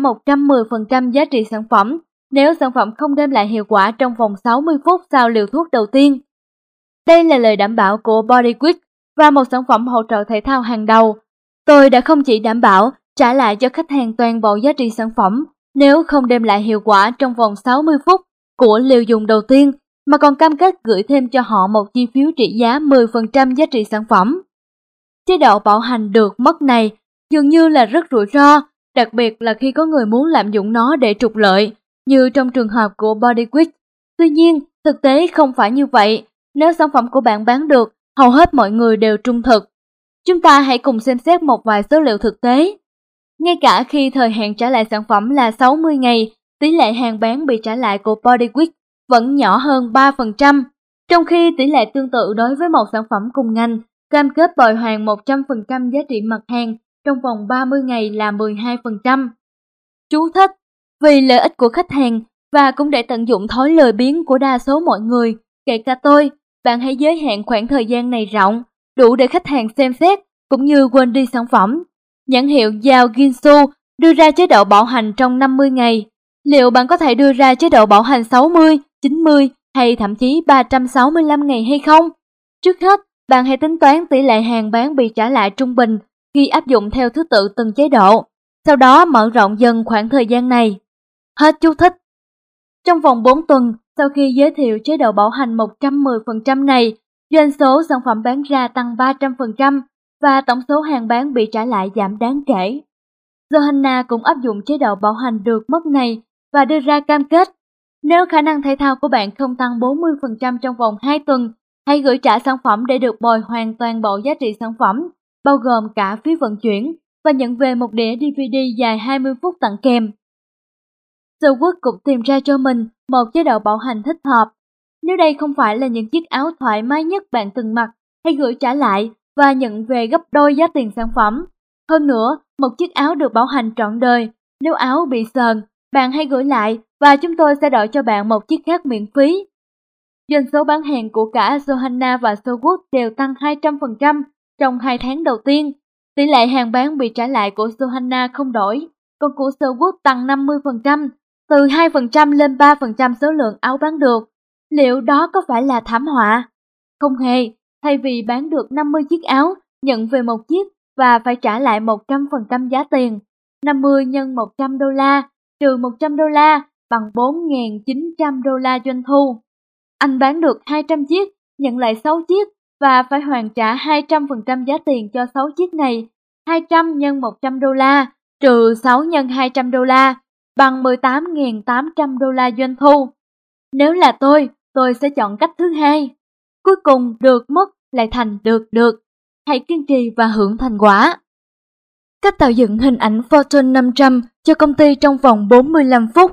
110% giá trị sản phẩm nếu sản phẩm không đem lại hiệu quả trong vòng 60 phút sau liều thuốc đầu tiên. Đây là lời đảm bảo của Bodyquick và một sản phẩm hỗ trợ thể thao hàng đầu. Tôi đã không chỉ đảm bảo trả lại cho khách hàng toàn bộ giá trị sản phẩm nếu không đem lại hiệu quả trong vòng 60 phút của liều dùng đầu tiên, mà còn cam kết gửi thêm cho họ một chi phiếu trị giá 10% giá trị sản phẩm. Chế độ bảo hành được mất này dường như là rất rủi ro, đặc biệt là khi có người muốn lạm dụng nó để trục lợi, như trong trường hợp của Bodyquick. Tuy nhiên, thực tế không phải như vậy. Nếu sản phẩm của bạn bán được, hầu hết mọi người đều trung thực. Chúng ta hãy cùng xem xét một vài số liệu thực tế. Ngay cả khi thời hạn trả lại sản phẩm là 60 ngày, tỷ lệ hàng bán bị trả lại của Bodyquick vẫn nhỏ hơn 3%, trong khi tỷ lệ tương tự đối với một sản phẩm cùng ngành cam kết bồi hoàn 100% giá trị mặt hàng trong vòng 30 ngày là 12%. Chú thích: vì lợi ích của khách hàng và cũng để tận dụng thói lười biếng của đa số mọi người, kể cả tôi, bạn hãy giới hạn khoảng thời gian này rộng, đủ để khách hàng xem xét cũng như quên đi sản phẩm. Nhãn hiệu Yao Ginsu đưa ra chế độ bảo hành trong 50 ngày. Liệu bạn có thể đưa ra chế độ bảo hành 60, 90 hay thậm chí 365 ngày hay không? Trước hết, bạn hãy tính toán tỷ lệ hàng bán bị trả lại trung bình khi áp dụng theo thứ tự từng chế độ, sau đó mở rộng dần khoảng thời gian này. Hết chú thích. Trong vòng 4 tuần, sau khi giới thiệu chế độ bảo hành 110% này, doanh số sản phẩm bán ra tăng 300% và tổng số hàng bán bị trả lại giảm đáng kể. Johanna cũng áp dụng chế độ bảo hành được mất này và đưa ra cam kết: nếu khả năng thể thao của bạn không tăng 40% trong vòng 2 tuần, hãy gửi trả sản phẩm để được bồi hoàn toàn bộ giá trị sản phẩm, bao gồm cả phí vận chuyển, và nhận về một đĩa DVD dài 20 phút tặng kèm. Sherwood cũng tìm ra cho mình một chế độ bảo hành thích hợp. Nếu đây không phải là những chiếc áo thoải mái nhất bạn từng mặc, hãy gửi trả lại và nhận về gấp đôi giá tiền sản phẩm. Hơn nữa, một chiếc áo được bảo hành trọn đời. Nếu áo bị sờn, bạn hãy gửi lại và chúng tôi sẽ đổi cho bạn một chiếc khác miễn phí. Doanh số bán hàng của cả Johanna và Sherwood đều tăng 200% trong 2 tháng đầu tiên. Tỷ lệ hàng bán bị trả lại của Johanna không đổi, còn của Sherwood tăng 50%, từ 2% lên 3% số lượng áo bán được. Liệu đó có phải là thảm họa? Không hề, thay vì bán được 50 chiếc áo, nhận về một chiếc và phải trả lại 100% giá tiền. 50 nhân 100 đô la trừ 100 đô la bằng 4.900 đô la doanh thu. Anh bán được 200 chiếc, nhận lại 6 chiếc và phải hoàn trả 200% giá tiền cho 6 chiếc này. 200 nhân 100 đô la trừ 6 nhân 200 đô la bằng 18.800 đô la doanh thu. Nếu là tôi sẽ chọn cách thứ hai. Cuối cùng được mất lại thành được. Hãy kiên trì và hưởng thành quả. Cách tạo dựng hình ảnh Fortune 500 cho công ty trong vòng 45 phút.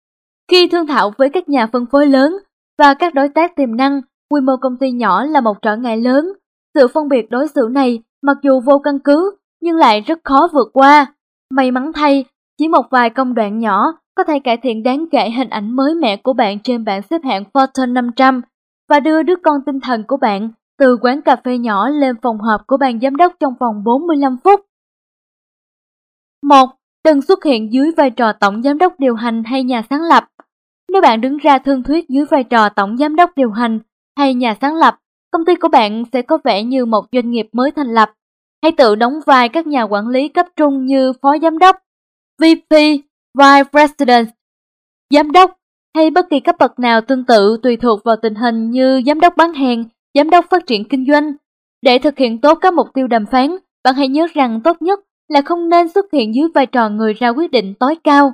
Khi thương thảo với các nhà phân phối lớn và các đối tác tiềm năng, quy mô công ty nhỏ là một trở ngại lớn. Sự phân biệt đối xử này mặc dù vô căn cứ nhưng lại rất khó vượt qua. May mắn thay, chỉ một vài công đoạn nhỏ có thể cải thiện đáng kể hình ảnh mới mẻ của bạn trên bảng xếp hạng Fortune 500 và đưa đứa con tinh thần của bạn từ quán cà phê nhỏ lên phòng họp của ban giám đốc trong vòng 45 phút. 1. Đừng xuất hiện dưới vai trò tổng giám đốc điều hành hay nhà sáng lập. Nếu bạn đứng ra thương thuyết dưới vai trò tổng giám đốc điều hành hay nhà sáng lập, công ty của bạn sẽ có vẻ như một doanh nghiệp mới thành lập. Hãy tự đóng vai các nhà quản lý cấp trung như phó giám đốc, VP, Vice President, giám đốc hay bất kỳ cấp bậc nào tương tự tùy thuộc vào tình hình như giám đốc bán hàng, giám đốc phát triển kinh doanh. Để thực hiện tốt các mục tiêu đàm phán, bạn hãy nhớ rằng tốt nhất là không nên xuất hiện dưới vai trò người ra quyết định tối cao.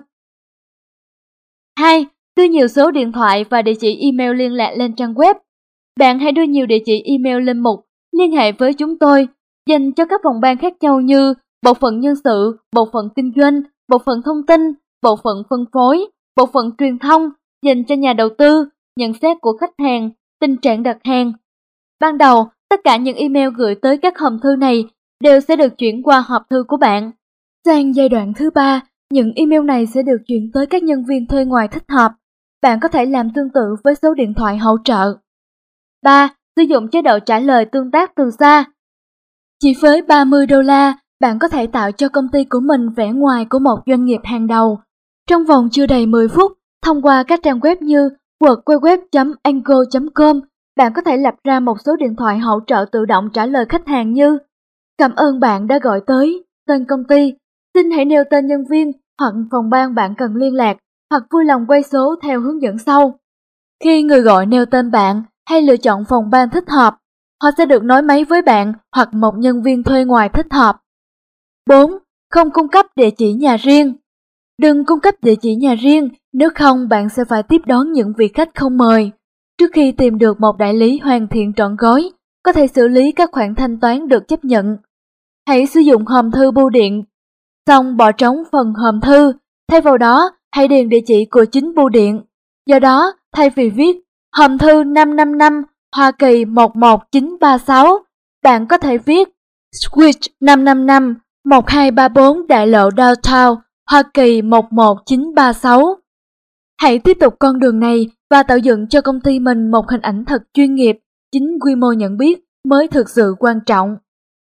2. Đưa nhiều số điện thoại và địa chỉ email liên lạc lên trang web. Bạn hãy đưa nhiều địa chỉ email lên mục liên hệ với chúng tôi dành cho các phòng ban khác nhau như bộ phận nhân sự, bộ phận kinh doanh, bộ phận thông tin, bộ phận phân phối, bộ phận truyền thông, dành cho nhà đầu tư, nhận xét của khách hàng, tình trạng đặt hàng. Ban đầu, tất cả những email gửi tới các hòm thư này đều sẽ được chuyển qua hộp thư của bạn. Sang giai đoạn thứ 3, những email này sẽ được chuyển tới các nhân viên thuê ngoài thích hợp. Bạn có thể làm tương tự với số điện thoại hỗ trợ. 3. Sử dụng chế độ trả lời tương tác từ xa. Chỉ với $30, bạn có thể tạo cho công ty của mình vẻ ngoài của một doanh nghiệp hàng đầu. Trong vòng chưa đầy 10 phút, thông qua các trang web như www.ango.com, bạn có thể lập ra một số điện thoại hỗ trợ tự động trả lời khách hàng như: cảm ơn bạn đã gọi tới, tên công ty, xin hãy nêu tên nhân viên hoặc phòng ban bạn cần liên lạc, hoặc vui lòng quay số theo hướng dẫn sau. Khi người gọi nêu tên bạn hay lựa chọn phòng ban thích hợp, họ sẽ được nối máy với bạn hoặc một nhân viên thuê ngoài thích hợp. 4. Không cung cấp địa chỉ nhà riêng. Đừng cung cấp địa chỉ nhà riêng, nếu không bạn sẽ phải tiếp đón những vị khách không mời. Trước khi tìm được một đại lý hoàn thiện trọn gói, có thể xử lý các khoản thanh toán được chấp nhận. Hãy sử dụng hòm thư bưu điện, xong bỏ trống phần hòm thư, thay vào đó hãy điền địa chỉ của chính bưu điện. Do đó, thay vì viết hòm thư 555 Hoa Kỳ 11936, bạn có thể viết Switch 555 1234 Đại lộ Downtown, Hoa Kỳ 11936. Hãy tiếp tục con đường này và tạo dựng cho công ty mình một hình ảnh thật chuyên nghiệp. Chính quy mô nhận biết mới thực sự quan trọng.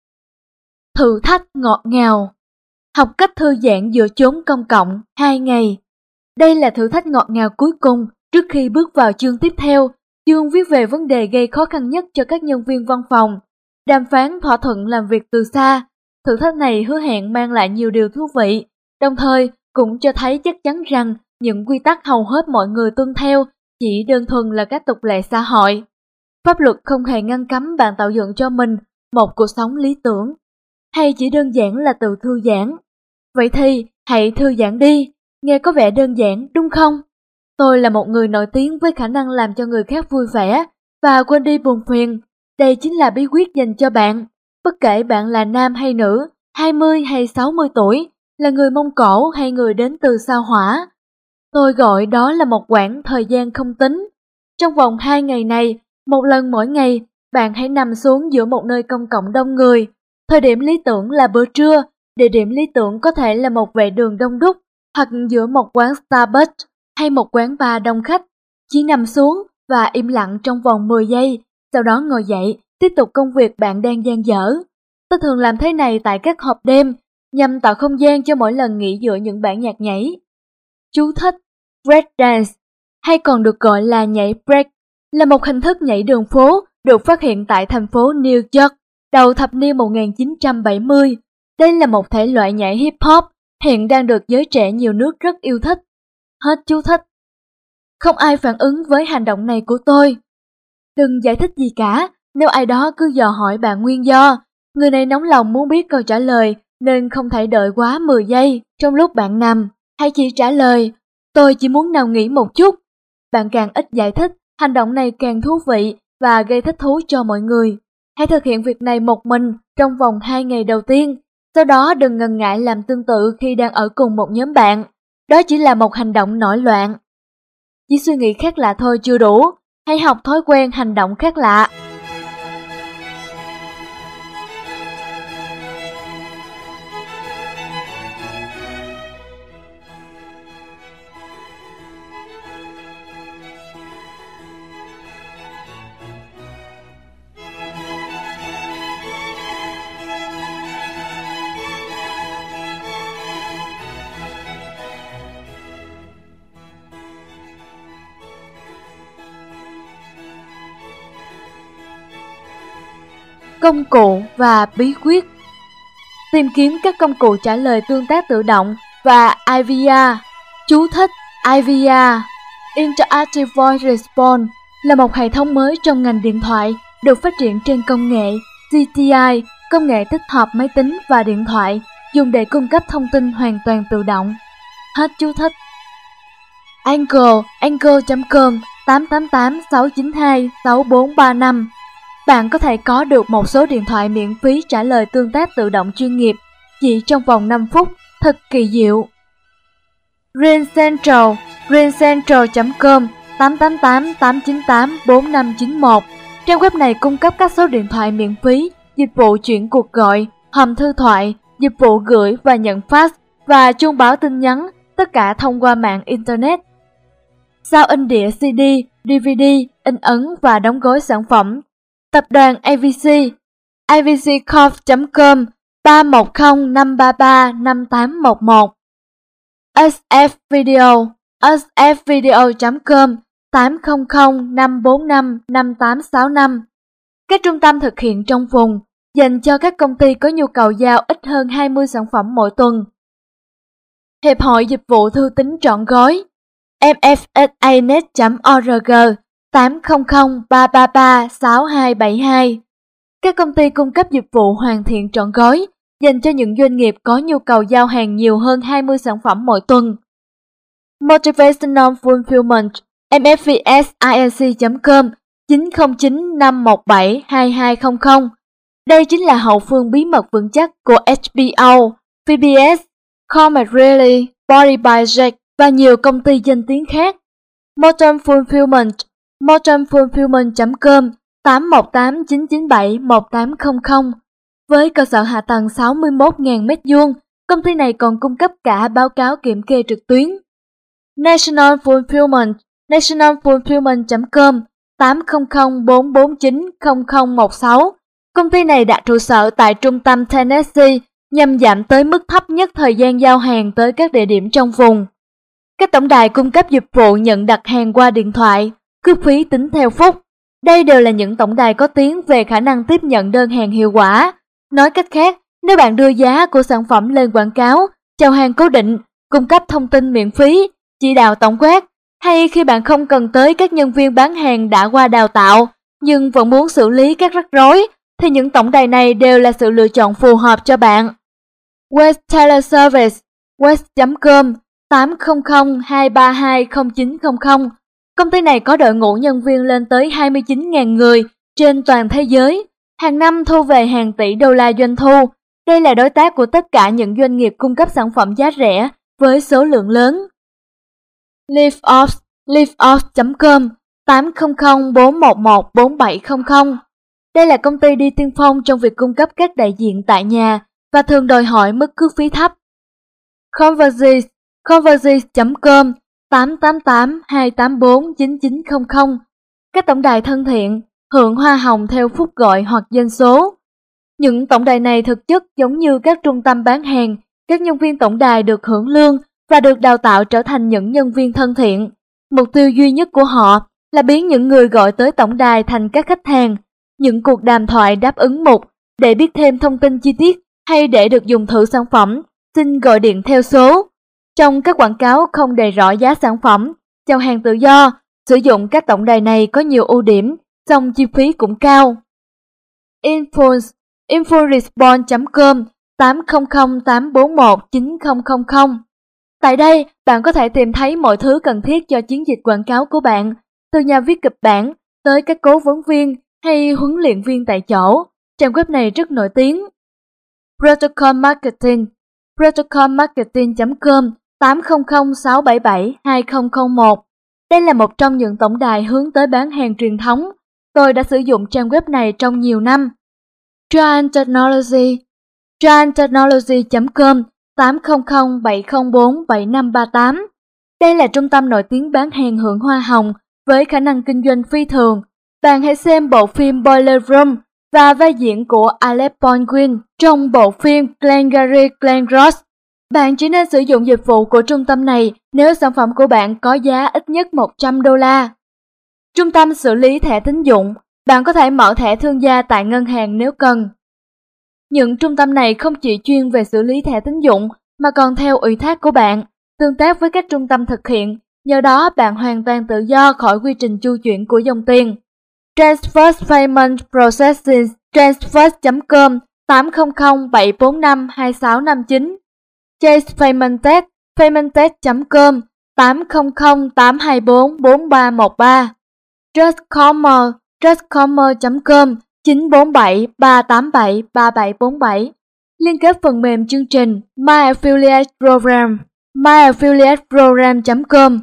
Thử thách ngọt ngào. Học cách thư giãn giữa chốn công cộng 2 ngày. Đây là thử thách ngọt ngào cuối cùng trước khi bước vào chương tiếp theo. Chương viết về vấn đề gây khó khăn nhất cho các nhân viên văn phòng, đàm phán thỏa thuận làm việc từ xa. Thử thách này hứa hẹn mang lại nhiều điều thú vị, đồng thời cũng cho thấy chắc chắn rằng những quy tắc hầu hết mọi người tuân theo chỉ đơn thuần là các tục lệ xã hội. Pháp luật không hề ngăn cấm bạn tạo dựng cho mình một cuộc sống lý tưởng, hay chỉ đơn giản là từ thư giãn. Vậy thì hãy thư giãn đi, nghe có vẻ đơn giản đúng không? Tôi là một người nổi tiếng với khả năng làm cho người khác vui vẻ và quên đi buồn phiền. Đây chính là bí quyết dành cho bạn. Bất kể bạn là nam hay nữ, 20 hay 60 tuổi, là người Mông Cổ hay người đến từ sao Hỏa. Tôi gọi đó là một quãng thời gian không tính. Trong vòng 2 ngày này, một lần mỗi ngày, bạn hãy nằm xuống giữa một nơi công cộng đông người. Thời điểm lý tưởng là bữa trưa, địa điểm lý tưởng có thể là một vệ đường đông đúc, hoặc giữa một quán Starbucks hay một quán bar đông khách. Chỉ nằm xuống và im lặng trong vòng 10 giây, sau đó ngồi dậy, tiếp tục công việc bạn đang dang dở. Tôi thường làm thế này tại các hộp đêm, nhằm tạo không gian cho mỗi lần nghỉ giữa những bản nhạc nhảy. Chú thích: break dance, hay còn được gọi là nhảy break, là một hình thức nhảy đường phố được phát hiện tại thành phố New York đầu thập niên 1970. Đây là một thể loại nhảy hip hop hiện đang được giới trẻ nhiều nước rất yêu thích. Hết chú thích. Không ai phản ứng với hành động này của tôi. Đừng giải thích gì cả, nếu ai đó cứ dò hỏi bạn nguyên do. Người này nóng lòng muốn biết câu trả lời nên không thể đợi quá 10 giây trong lúc bạn nằm. Hãy chỉ trả lời, tôi chỉ muốn nằm nghỉ một chút. Bạn càng ít giải thích, hành động này càng thú vị và gây thích thú cho mọi người. Hãy thực hiện việc này một mình trong vòng 2 ngày đầu tiên. Sau đó đừng ngần ngại làm tương tự khi đang ở cùng một nhóm bạn. Đó chỉ là một hành động nổi loạn. Chỉ suy nghĩ khác lạ thôi chưa đủ. Hãy học thói quen hành động khác lạ. công cụ và bí quyết. Tìm kiếm các công cụ trả lời tương tác tự động và IVR. Chú thích: IVR, Interactive Voice Response, là một hệ thống mới trong ngành điện thoại, được phát triển trên công nghệ GTI, công nghệ tích hợp máy tính và điện thoại, dùng để cung cấp thông tin hoàn toàn tự động. Hết chú thích. Anchor.com 888-692-6435. Bạn có thể có được một số điện thoại miễn phí trả lời tương tác tự động chuyên nghiệp chỉ trong vòng 5 phút, thật kỳ diệu. RingCentral, ringcentral.com 888-898-4591. Trang web này cung cấp các số điện thoại miễn phí, dịch vụ chuyển cuộc gọi, hòm thư thoại, dịch vụ gửi và nhận fax và chuông báo tin nhắn, tất cả thông qua mạng Internet. Giao in đĩa CD, DVD, in ấn và đóng gói sản phẩm. Tập đoàn AVC, avccorp.com 310-533-5811. SF Video, sfvideo.com 800-545-5865. Các trung tâm thực hiện trong vùng, dành cho các công ty có nhu cầu giao ít hơn 20 sản phẩm mỗi tuần. Hiệp hội Dịch vụ Thư tín trọn gói, mfsanet.org 800-333-6272. Các công ty cung cấp dịch vụ hoàn thiện trọn gói, dành cho những doanh nghiệp có nhu cầu giao hàng nhiều hơn 20 sản phẩm mỗi tuần. Motivational Fulfillment, mfvsinc.com 909-517-2200. Đây chính là hậu phương bí mật vững chắc của HBO, PBS, Come Really, Body by Jack và nhiều công ty danh tiếng khác. Moton Fulfillment, motonfulfillment.com 818-997-1800. Với cơ sở hạ tầng 61.000 m2, công ty này còn cung cấp cả báo cáo kiểm kê trực tuyến. National Fulfillment, nationalfulfillment.com 800-449-0016. Công ty này đặt trụ sở tại trung tâm Tennessee nhằm giảm tới mức thấp nhất thời gian giao hàng tới các địa điểm trong vùng. Các tổng đài cung cấp dịch vụ nhận đặt hàng qua điện thoại, cước phí tính theo phút. Đây đều là những tổng đài có tiếng về khả năng tiếp nhận đơn hàng hiệu quả. Nói cách khác, nếu bạn đưa giá của sản phẩm lên quảng cáo, chào hàng cố định, cung cấp thông tin miễn phí, chỉ đạo tổng quát, hay khi bạn không cần tới các nhân viên bán hàng đã qua đào tạo, nhưng vẫn muốn xử lý các rắc rối, thì những tổng đài này đều là sự lựa chọn phù hợp cho bạn. West Teller Service, west.com 800-232-0900. Công ty này có đội ngũ nhân viên lên tới 29.000 người trên toàn thế giới, hàng năm thu về hàng tỷ đô la doanh thu. Đây là đối tác của tất cả những doanh nghiệp cung cấp sản phẩm giá rẻ với số lượng lớn. LiveOps, liveops.com 800-411-4700. Đây là công ty đi tiên phong trong việc cung cấp các đại diện tại nhà và thường đòi hỏi mức cước phí thấp. Conversys, conversys.com 888-284-9900. Các tổng đài thân thiện, hưởng hoa hồng theo phút gọi hoặc doanh số. Những tổng đài này thực chất giống như các trung tâm bán hàng, các nhân viên tổng đài được hưởng lương và được đào tạo trở thành những nhân viên thân thiện. Mục tiêu duy nhất của họ là biến những người gọi tới tổng đài thành các khách hàng. Những cuộc đàm thoại đáp ứng mục để biết thêm thông tin chi tiết hay để được dùng thử sản phẩm, xin gọi điện theo số. Trong các quảng cáo không đề rõ giá sản phẩm, chào hàng tự do, sử dụng các tổng đài này có nhiều ưu điểm, song chi phí cũng cao. Influence, inforesponse.com 800-841-9000. Tại đây, bạn có thể tìm thấy mọi thứ cần thiết cho chiến dịch quảng cáo của bạn, từ nhà viết kịch bản tới các cố vấn viên hay huấn luyện viên tại chỗ. Trang web này rất nổi tiếng. Protocol Marketing, protocolmarketing.com 800-677-2001. Đây là một trong những tổng đài hướng tới bán hàng truyền thống. Tôi đã sử dụng trang web này trong nhiều năm. Giant Technology, gianttechnology.com 800-704-7538. Đây là trung tâm nổi tiếng bán hàng hưởng hoa hồng với khả năng kinh doanh phi thường. Bạn hãy xem bộ phim Boiler Room và vai diễn của Alec Baldwin trong bộ phim Glengarry Glen Ross. Bạn chỉ nên sử dụng dịch vụ của trung tâm này nếu sản phẩm của bạn có giá ít nhất $100. Trung tâm xử lý thẻ tín dụng bạn có thể mở thẻ thương gia tại ngân hàng nếu cần. Những trung tâm này không chỉ chuyên về xử lý thẻ tín dụng mà còn theo ủy thác của bạn, tương tác với các trung tâm thực hiện, nhờ đó bạn hoàn toàn tự do khỏi quy trình chu chuyển của dòng tiền. Transfers Payment Processing Transfers.com 800-745-2659 Chase Paymentech Paymentech.com 800-824-4313 Trustcomer Trustcomer.com 947-387-3747 Liên kết phần mềm chương trình My Affiliate Program MyAffiliateProgram.com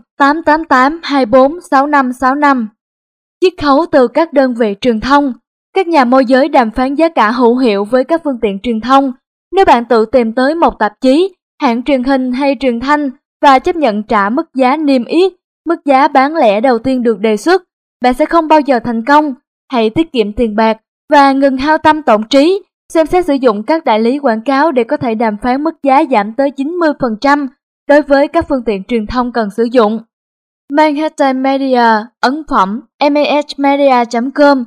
888-246565 Chiết khấu từ các đơn vị truyền thông. Các nhà môi giới đàm phán giá cả hữu hiệu với các phương tiện truyền thông. Nếu bạn tự tìm tới một tạp chí, hãng truyền hình hay truyền thanh và chấp nhận trả mức giá niêm yết, mức giá bán lẻ đầu tiên được đề xuất, bạn sẽ không bao giờ thành công. Hãy tiết kiệm tiền bạc và ngừng hao tâm tổn trí, xem xét sử dụng các đại lý quảng cáo để có thể đàm phán mức giá giảm tới 90% đối với các phương tiện truyền thông cần sử dụng. Manhattan Media, ấn phẩm mahmedia.com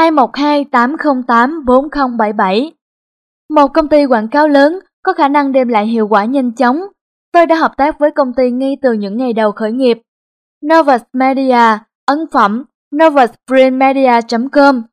212-808-4077 Một công ty quảng cáo lớn có khả năng đem lại hiệu quả nhanh chóng. Tôi đã hợp tác với công ty ngay từ những ngày đầu khởi nghiệp. Novus Media, ấn phẩm novusprintmedia.com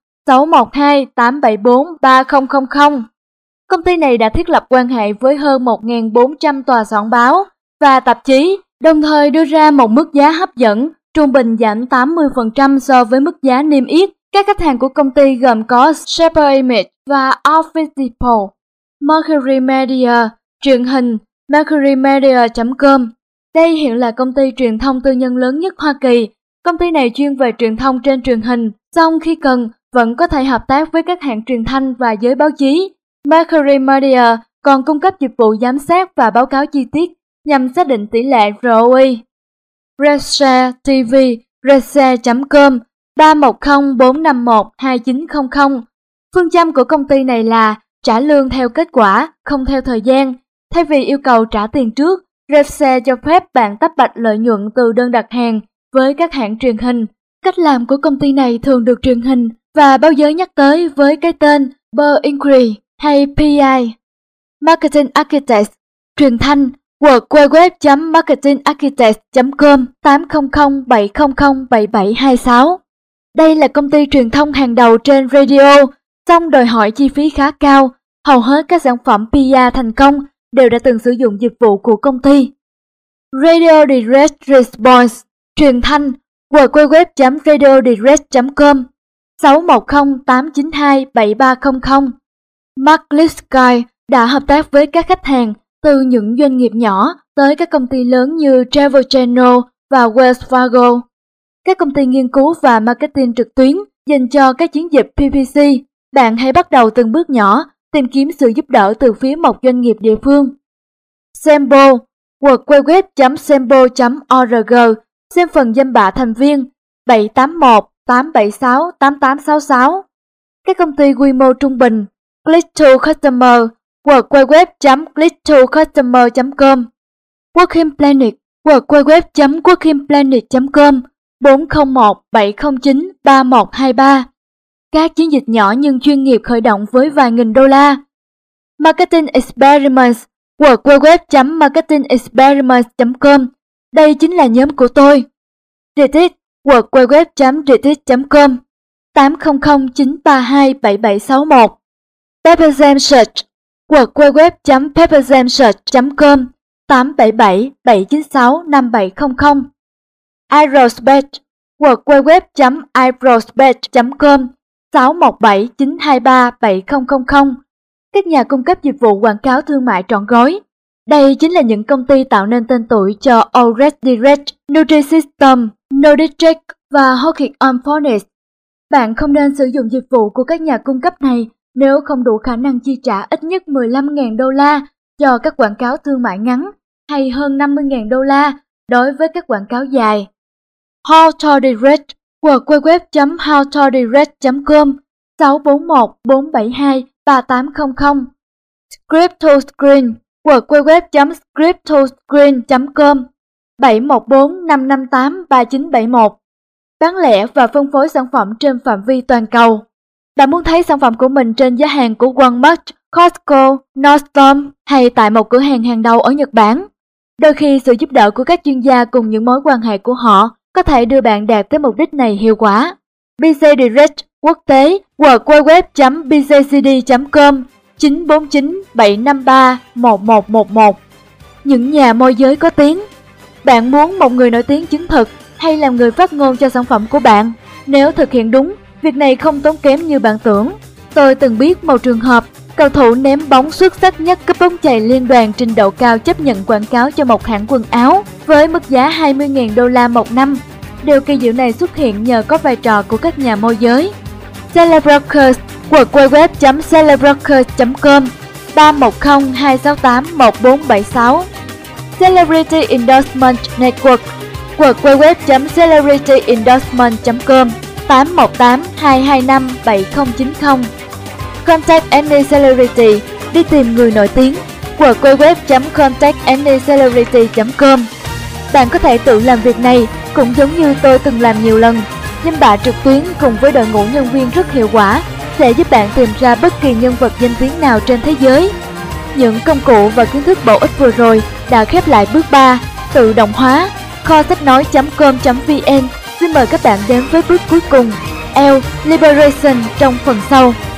612-874-3000 Công ty này đã thiết lập quan hệ với hơn 1.400 tòa soạn báo và tạp chí, đồng thời đưa ra một mức giá hấp dẫn, trung bình giảm 80% so với mức giá niêm yết. Các khách hàng của công ty gồm có Shaper Image và Office Depot. Mercury Media, truyền hình mercurymedia.com. Đây hiện là công ty truyền thông tư nhân lớn nhất Hoa Kỳ. Công ty này chuyên về truyền thông trên truyền hình, song khi cần vẫn có thể hợp tác với các hãng truyền thanh và giới báo chí. Mercury Media còn cung cấp dịch vụ giám sát và báo cáo chi tiết nhằm xác định tỷ lệ ROI. Redshare TV, redshare.com 310-451-2900. Phương châm của công ty này là trả lương theo kết quả, không theo thời gian. Thay vì yêu cầu trả tiền trước, Redshare cho phép bạn tách bạch lợi nhuận từ đơn đặt hàng với các hãng truyền hình. Cách làm của công ty này thường được truyền hình và báo giới nhắc tới với cái tên Per Inquiry hay PI. Marketing Architects, truyền thanh www.marketingarchitects.com 800-700-7726. Đây là công ty truyền thông hàng đầu trên radio, song đòi hỏi chi phí khá cao. Hầu hết các sản phẩm PR thành công đều đã từng sử dụng dịch vụ của công ty. Radio Direct Response, truyền thanh www.radiodirect.com 610-892-7300. Mark Lipsky đã hợp tác với các khách hàng từ những doanh nghiệp nhỏ tới các công ty lớn như Travel Channel và Wells Fargo. Các công ty nghiên cứu và marketing trực tuyến dành cho các chiến dịch PPC. Bạn hãy bắt đầu từng bước nhỏ, tìm kiếm sự giúp đỡ từ phía một doanh nghiệp địa phương. Sembo, www.sembo.org, xem phần danh bạ thành viên 781-876-8866. Các công ty quy mô trung bình, Click to Customer, www.click2customer.com. Working Planet, www.workingplanet.com 401-709-3123. Các chiến dịch nhỏ nhưng chuyên nghiệp khởi động với vài nghìn đô la. Marketing Experiments, www.marketingexperiments.com. Đây chính là nhóm của tôi. Reddit, www.reddit.com 800-932-7761. Pepperzam Search, www.pepperzamsearch.com 877-796-5700. Aerospace, www.aerospace.com 617-923-7000. Các nhà cung cấp dịch vụ quảng cáo thương mại trọn gói. Đây chính là những công ty tạo nên tên tuổi cho Allred Direct, Nutrisystem, Noditrek và Hawking on Phonics. Bạn không nên sử dụng dịch vụ của các nhà cung cấp này nếu không đủ khả năng chi trả ít nhất 15.000 đô la cho các quảng cáo thương mại ngắn hay hơn 50.000 đô la đối với các quảng cáo dài. Hawthorne Direct, www.hawthornedirect.com 641-472-3800. Scriptoscreen, www.scriptoscreen.com 714-558-3971. bán lẻ và phân phối sản phẩm trên phạm vi toàn cầu. Bạn muốn thấy sản phẩm của mình trên giá hàng của Walmart, Costco, Nordstrom hay tại một cửa hàng hàng đầu ở Nhật Bản? Đôi khi sự giúp đỡ của các chuyên gia cùng những mối quan hệ của họ có thể đưa bạn đạt tới mục đích này hiệu quả. BC Direct quốc tế www.bjcd.com 949 753 1111. Những nhà môi giới có tiếng. Bạn muốn một người nổi tiếng chứng thực hay làm người phát ngôn cho sản phẩm của bạn? Nếu thực hiện đúng, việc này không tốn kém như bạn tưởng. Tôi từng biết một trường hợp cầu thủ ném bóng xuất sắc nhất cúp bóng chày liên đoàn trình độ cao chấp nhận quảng cáo cho một hãng quần áo với mức giá 20.000 đô la một năm. Điều kỳ diệu này xuất hiện nhờ có vai trò của các nhà môi giới. Celebrokers www.celebrokers.com 310 268 1476. Celebrity Endorsement Network www.celebrityendorsement.com 818 225 7090. Contact Any Celebrity, đi tìm người nổi tiếng, www.contactanycelebrity.com. Bạn có thể tự làm việc này cũng giống như tôi từng làm nhiều lần. Danh bạ trực tuyến cùng với đội ngũ nhân viên rất hiệu quả sẽ giúp bạn tìm ra bất kỳ nhân vật danh tiếng nào trên thế giới. Những công cụ và kiến thức bổ ích vừa rồi đã khép lại bước 3, tự động hóa. Kho sách nói.com.vn xin mời các bạn đến với bước cuối cùng, L Liberation trong phần sau.